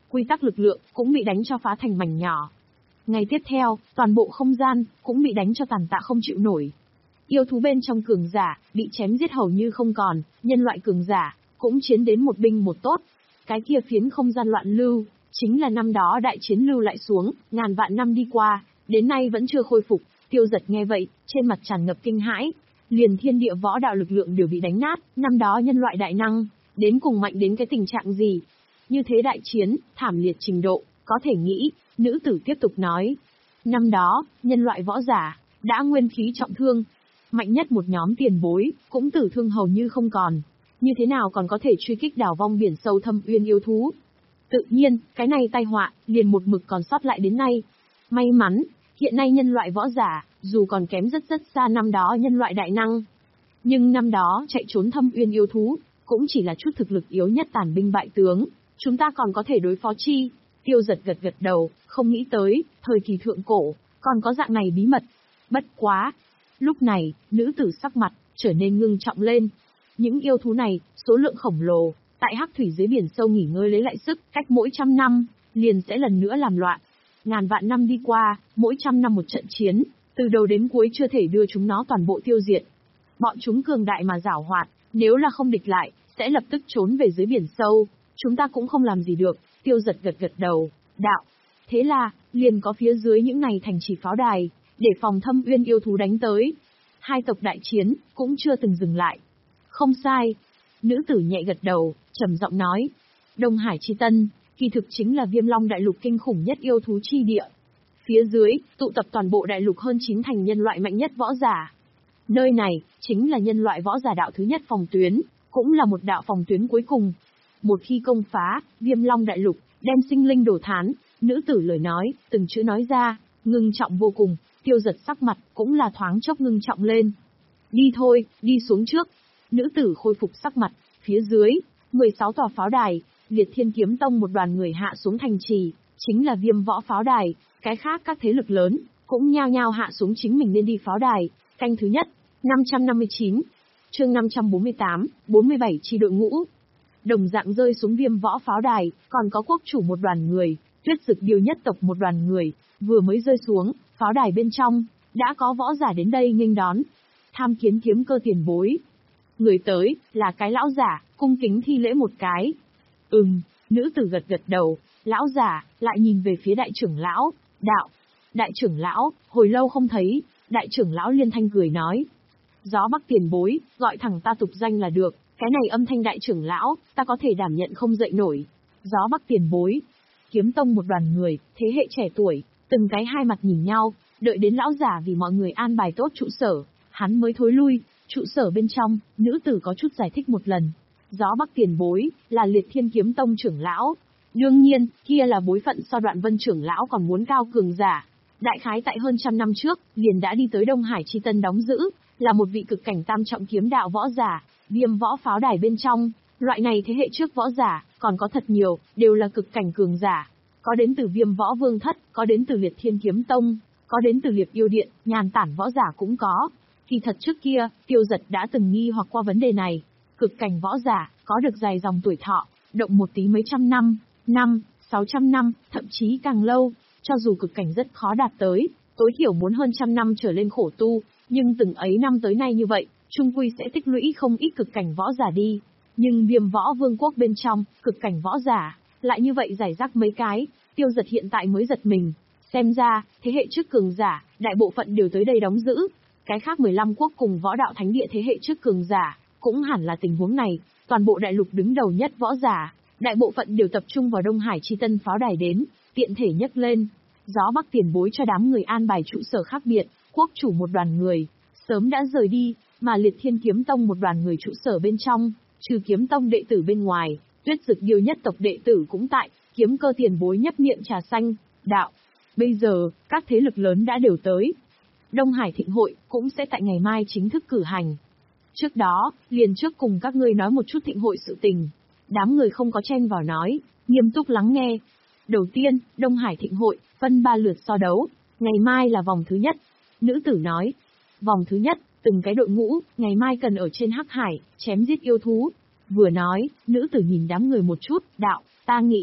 quy tắc lực lượng cũng bị đánh cho phá thành mảnh nhỏ. Ngày tiếp theo, toàn bộ không gian cũng bị đánh cho tàn tạ không chịu nổi. Yêu thú bên trong cường giả bị chém giết hầu như không còn, nhân loại cường giả cũng chiến đến một binh một tốt. Cái kia phiến không gian loạn lưu, chính là năm đó đại chiến lưu lại xuống, ngàn vạn năm đi qua, đến nay vẫn chưa khôi phục. Tiêu Giật nghe vậy, trên mặt tràn ngập kinh hãi, liền thiên địa võ đạo lực lượng đều bị đánh nát, năm đó nhân loại đại năng, đến cùng mạnh đến cái tình trạng gì? Như thế đại chiến, thảm liệt trình độ, có thể nghĩ, nữ tử tiếp tục nói. Năm đó, nhân loại võ giả, đã nguyên khí trọng thương, mạnh nhất một nhóm tiền bối, cũng tử thương hầu như không còn. Như thế nào còn có thể truy kích đảo vong biển sâu thâm uyên yêu thú? Tự nhiên, cái này tai họa, liền một mực còn sót lại đến nay. May mắn, hiện nay nhân loại võ giả, dù còn kém rất rất xa năm đó nhân loại đại năng. Nhưng năm đó chạy trốn thâm uyên yêu thú, cũng chỉ là chút thực lực yếu nhất tàn binh bại tướng, chúng ta còn có thể đối phó chi. Tiêu Giật gật gật đầu, không nghĩ tới, thời kỳ thượng cổ, còn có dạng này bí mật. Bất quá. Lúc này, nữ tử sắc mặt, trở nên ngưng trọng lên. Những yêu thú này, số lượng khổng lồ, tại hắc thủy dưới biển sâu nghỉ ngơi lấy lại sức, cách mỗi trăm năm, liền sẽ lần nữa làm loạn. Ngàn vạn năm đi qua, mỗi trăm năm một trận chiến, từ đầu đến cuối chưa thể đưa chúng nó toàn bộ tiêu diệt. Bọn chúng cường đại mà giảo hoạt, nếu là không địch lại, sẽ lập tức trốn về dưới biển sâu, chúng ta cũng không làm gì được. Tiêu Giật gật gật đầu, đạo. Thế là, liền có phía dưới những này thành trì pháo đài, để phòng thâm uyên yêu thú đánh tới. Hai tộc đại chiến, cũng chưa từng dừng lại. Không sai. Nữ tử nhẹ gật đầu, trầm giọng nói. Đông Hải Chi Tân, kỳ thực chính là Viêm Long đại lục kinh khủng nhất yêu thú chi địa. Phía dưới, tụ tập toàn bộ đại lục hơn chín thành nhân loại mạnh nhất võ giả. Nơi này, chính là nhân loại võ giả đạo thứ nhất phòng tuyến, cũng là một đạo phòng tuyến cuối cùng. Một khi công phá, Viêm Long đại lục, đem sinh linh đổ thán, nữ tử lời nói, từng chữ nói ra, ngưng trọng vô cùng. Tiêu Giật sắc mặt, cũng là thoáng chốc ngưng trọng lên. Đi thôi, đi xuống trước. Nữ tử khôi phục sắc mặt, phía dưới, mười sáu tòa pháo đài, Liệt Thiên Kiếm Tông một đoàn người hạ xuống thành trì, chính là Viêm Võ pháo đài, cái khác các thế lực lớn, cũng nhao nhao hạ xuống chính mình nên đi pháo đài. Canh thứ nhất, năm trăm năm mươi chín, chương năm trăm bốn mươi tám, bốn mươi bảy chi đội ngũ. Đồng dạng rơi xuống Viêm Võ pháo đài, còn có quốc chủ một đoàn người, Tuyết Dực Điêu nhất tộc một đoàn người, vừa mới rơi xuống, pháo đài bên trong, đã có võ giả đến đây nghênh đón. Tham Kiến Kiếm Cơ tiền bối. Người tới, là cái lão giả, cung kính thi lễ một cái. Ừm, nữ tử gật gật đầu, lão giả, lại nhìn về phía đại trưởng lão, đạo. Đại trưởng lão, hồi lâu không thấy, đại trưởng lão liên thanh cười nói. Gió Bắc tiền bối, gọi thẳng ta tục danh là được, cái này âm thanh đại trưởng lão, ta có thể đảm nhận không dậy nổi. Gió Bắc tiền bối. Kiếm Tông một đoàn người, thế hệ trẻ tuổi, từng cái hai mặt nhìn nhau, đợi đến lão giả vì mọi người an bài tốt trụ sở, hắn mới thối lui. Trụ sở bên trong, nữ tử có chút giải thích một lần. Gió Bắc tiền bối, là Liệt Thiên Kiếm Tông trưởng lão. Đương nhiên, kia là bối phận so Đoạn Vân trưởng lão còn muốn cao cường giả. Đại khái tại hơn trăm năm trước, liền đã đi tới Đông Hải Chi Tân đóng giữ, là một vị cực cảnh tam trọng kiếm đạo võ giả, Viêm Võ pháo đài bên trong. Loại này thế hệ trước võ giả, còn có thật nhiều, đều là cực cảnh cường giả. Có đến từ Viêm Võ Vương Thất, có đến từ Liệt Thiên Kiếm Tông, có đến từ Liệt Yêu Điện, nhàn tản võ giả cũng có. Kỳ thật trước kia, Tiêu Giật đã từng nghi hoặc qua vấn đề này. Cực cảnh võ giả, có được dài dòng tuổi thọ, động một tí mấy trăm năm, năm, sáu trăm năm, thậm chí càng lâu. Cho dù cực cảnh rất khó đạt tới, tối thiểu muốn hơn trăm năm trở lên khổ tu, nhưng từng ấy năm tới nay như vậy, chung quy sẽ tích lũy không ít cực cảnh võ giả đi. Nhưng Viêm Võ Vương quốc bên trong, cực cảnh võ giả, lại như vậy giải rác mấy cái. Tiêu Giật hiện tại mới giật mình. Xem ra, thế hệ trước cường giả, đại bộ phận đều tới đây đóng giữ. Cái khác mười lăm quốc cùng võ đạo thánh địa thế hệ trước cường giả, cũng hẳn là tình huống này. Toàn bộ đại lục đứng đầu nhất võ giả, đại bộ phận đều tập trung vào Đông Hải Chi Tân pháo đài đến, tiện thể nhấc lên. Gió Bắc tiền bối cho đám người an bài trụ sở khác biệt, quốc chủ một đoàn người, sớm đã rời đi, mà Liệt Thiên Kiếm Tông một đoàn người trụ sở bên trong, trừ Kiếm Tông đệ tử bên ngoài, Tuyết Dực Điêu nhất tộc đệ tử cũng tại. Kiếm Cơ tiền bối nhấp miệng trà xanh, đạo. Bây giờ, các thế lực lớn đã đều tới. Đông Hải Thịnh Hội cũng sẽ tại ngày mai chính thức cử hành. Trước đó, liền trước cùng các ngươi nói một chút Thịnh Hội sự tình. Đám người không có chen vào nói, nghiêm túc lắng nghe. Đầu tiên, Đông Hải Thịnh Hội, phân ba lượt so đấu, ngày mai là vòng thứ nhất. Nữ tử nói, vòng thứ nhất, từng cái đội ngũ, ngày mai cần ở trên Hắc Hải, chém giết yêu thú. Vừa nói, nữ tử nhìn đám người một chút, đạo, ta nghĩ,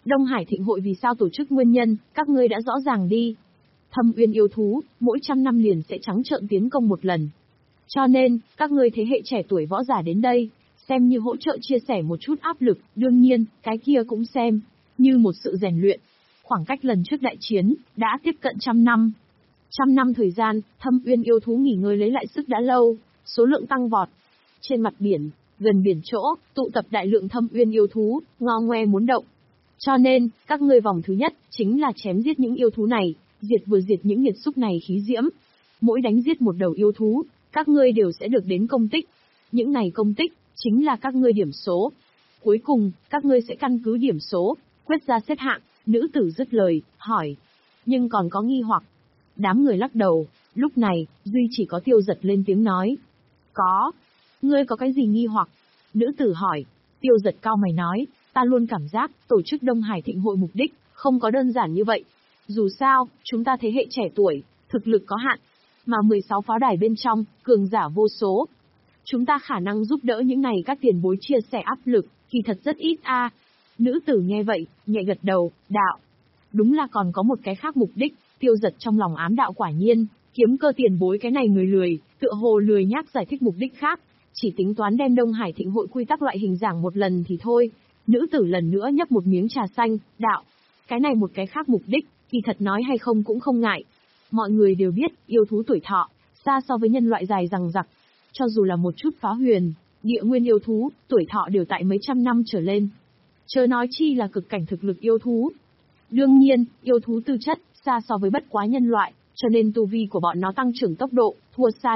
Đông Hải Thịnh hội vì sao tổ chức nguyên nhân, các ngươi đã rõ ràng đi. Thâm uyên yêu thú, mỗi trăm năm liền sẽ trắng trợn tiến công một lần. Cho nên, các ngươi thế hệ trẻ tuổi võ giả đến đây, xem như hỗ trợ chia sẻ một chút áp lực, đương nhiên, cái kia cũng xem như một sự rèn luyện. Khoảng cách lần trước đại chiến, đã tiếp cận trăm năm. Trăm năm thời gian, thâm uyên yêu thú nghỉ ngơi lấy lại sức đã lâu, số lượng tăng vọt. Trên mặt biển, gần biển chỗ, tụ tập đại lượng thâm uyên yêu thú, ngo ngoe muốn động. Cho nên, các ngươi vòng thứ nhất, chính là chém giết những yêu thú này, diệt vừa diệt những nghiệt xúc này khí diễm. Mỗi đánh giết một đầu yêu thú, các ngươi đều sẽ được đến công tích. Những này công tích, chính là các ngươi điểm số. Cuối cùng, các ngươi sẽ căn cứ điểm số, quyết ra xếp hạng. Nữ tử dứt lời, hỏi. Nhưng còn có nghi hoặc. Đám người lắc đầu, lúc này, duy chỉ có Tiêu Giật lên tiếng nói. Có. Ngươi có cái gì nghi hoặc? Nữ tử hỏi. Tiêu Giật cau mày nói, ta luôn cảm giác, tổ chức Đông Hải Thịnh hội mục đích, không có đơn giản như vậy. Dù sao, chúng ta thế hệ trẻ tuổi, thực lực có hạn. Mà mười sáu pháo đài bên trong, cường giả vô số. Chúng ta khả năng giúp đỡ những này các tiền bối chia sẻ áp lực, kỳ thật rất ít a. Nữ tử nghe vậy, nhẹ gật đầu, đạo. Đúng là còn có một cái khác mục đích. Tiêu Giật trong lòng ám đạo quả nhiên, kiếm cơ tiền bối cái này người lười, tựa hồ lười nhác giải thích mục đích khác, chỉ tính toán đem Đông Hải Thịnh hội quy tắc loại hình giảng một lần thì thôi. Nữ tử lần nữa nhấp một miếng trà xanh, đạo. Cái này một cái khác mục đích, kỳ thật nói hay không cũng không ngại. Mọi người đều biết, yêu thú tuổi thọ, xa so với nhân loại dài rằng rặc. Cho dù là một chút phá huyền, địa nguyên yêu thú, tuổi thọ đều tại mấy trăm năm trở lên. Chớ nói chi là cực cảnh thực lực yêu thú. Đương nhiên, yêu thú tư chất, xa so với bất quá nhân loại, cho nên tu vi của bọn nó tăng trưởng tốc độ, thua xa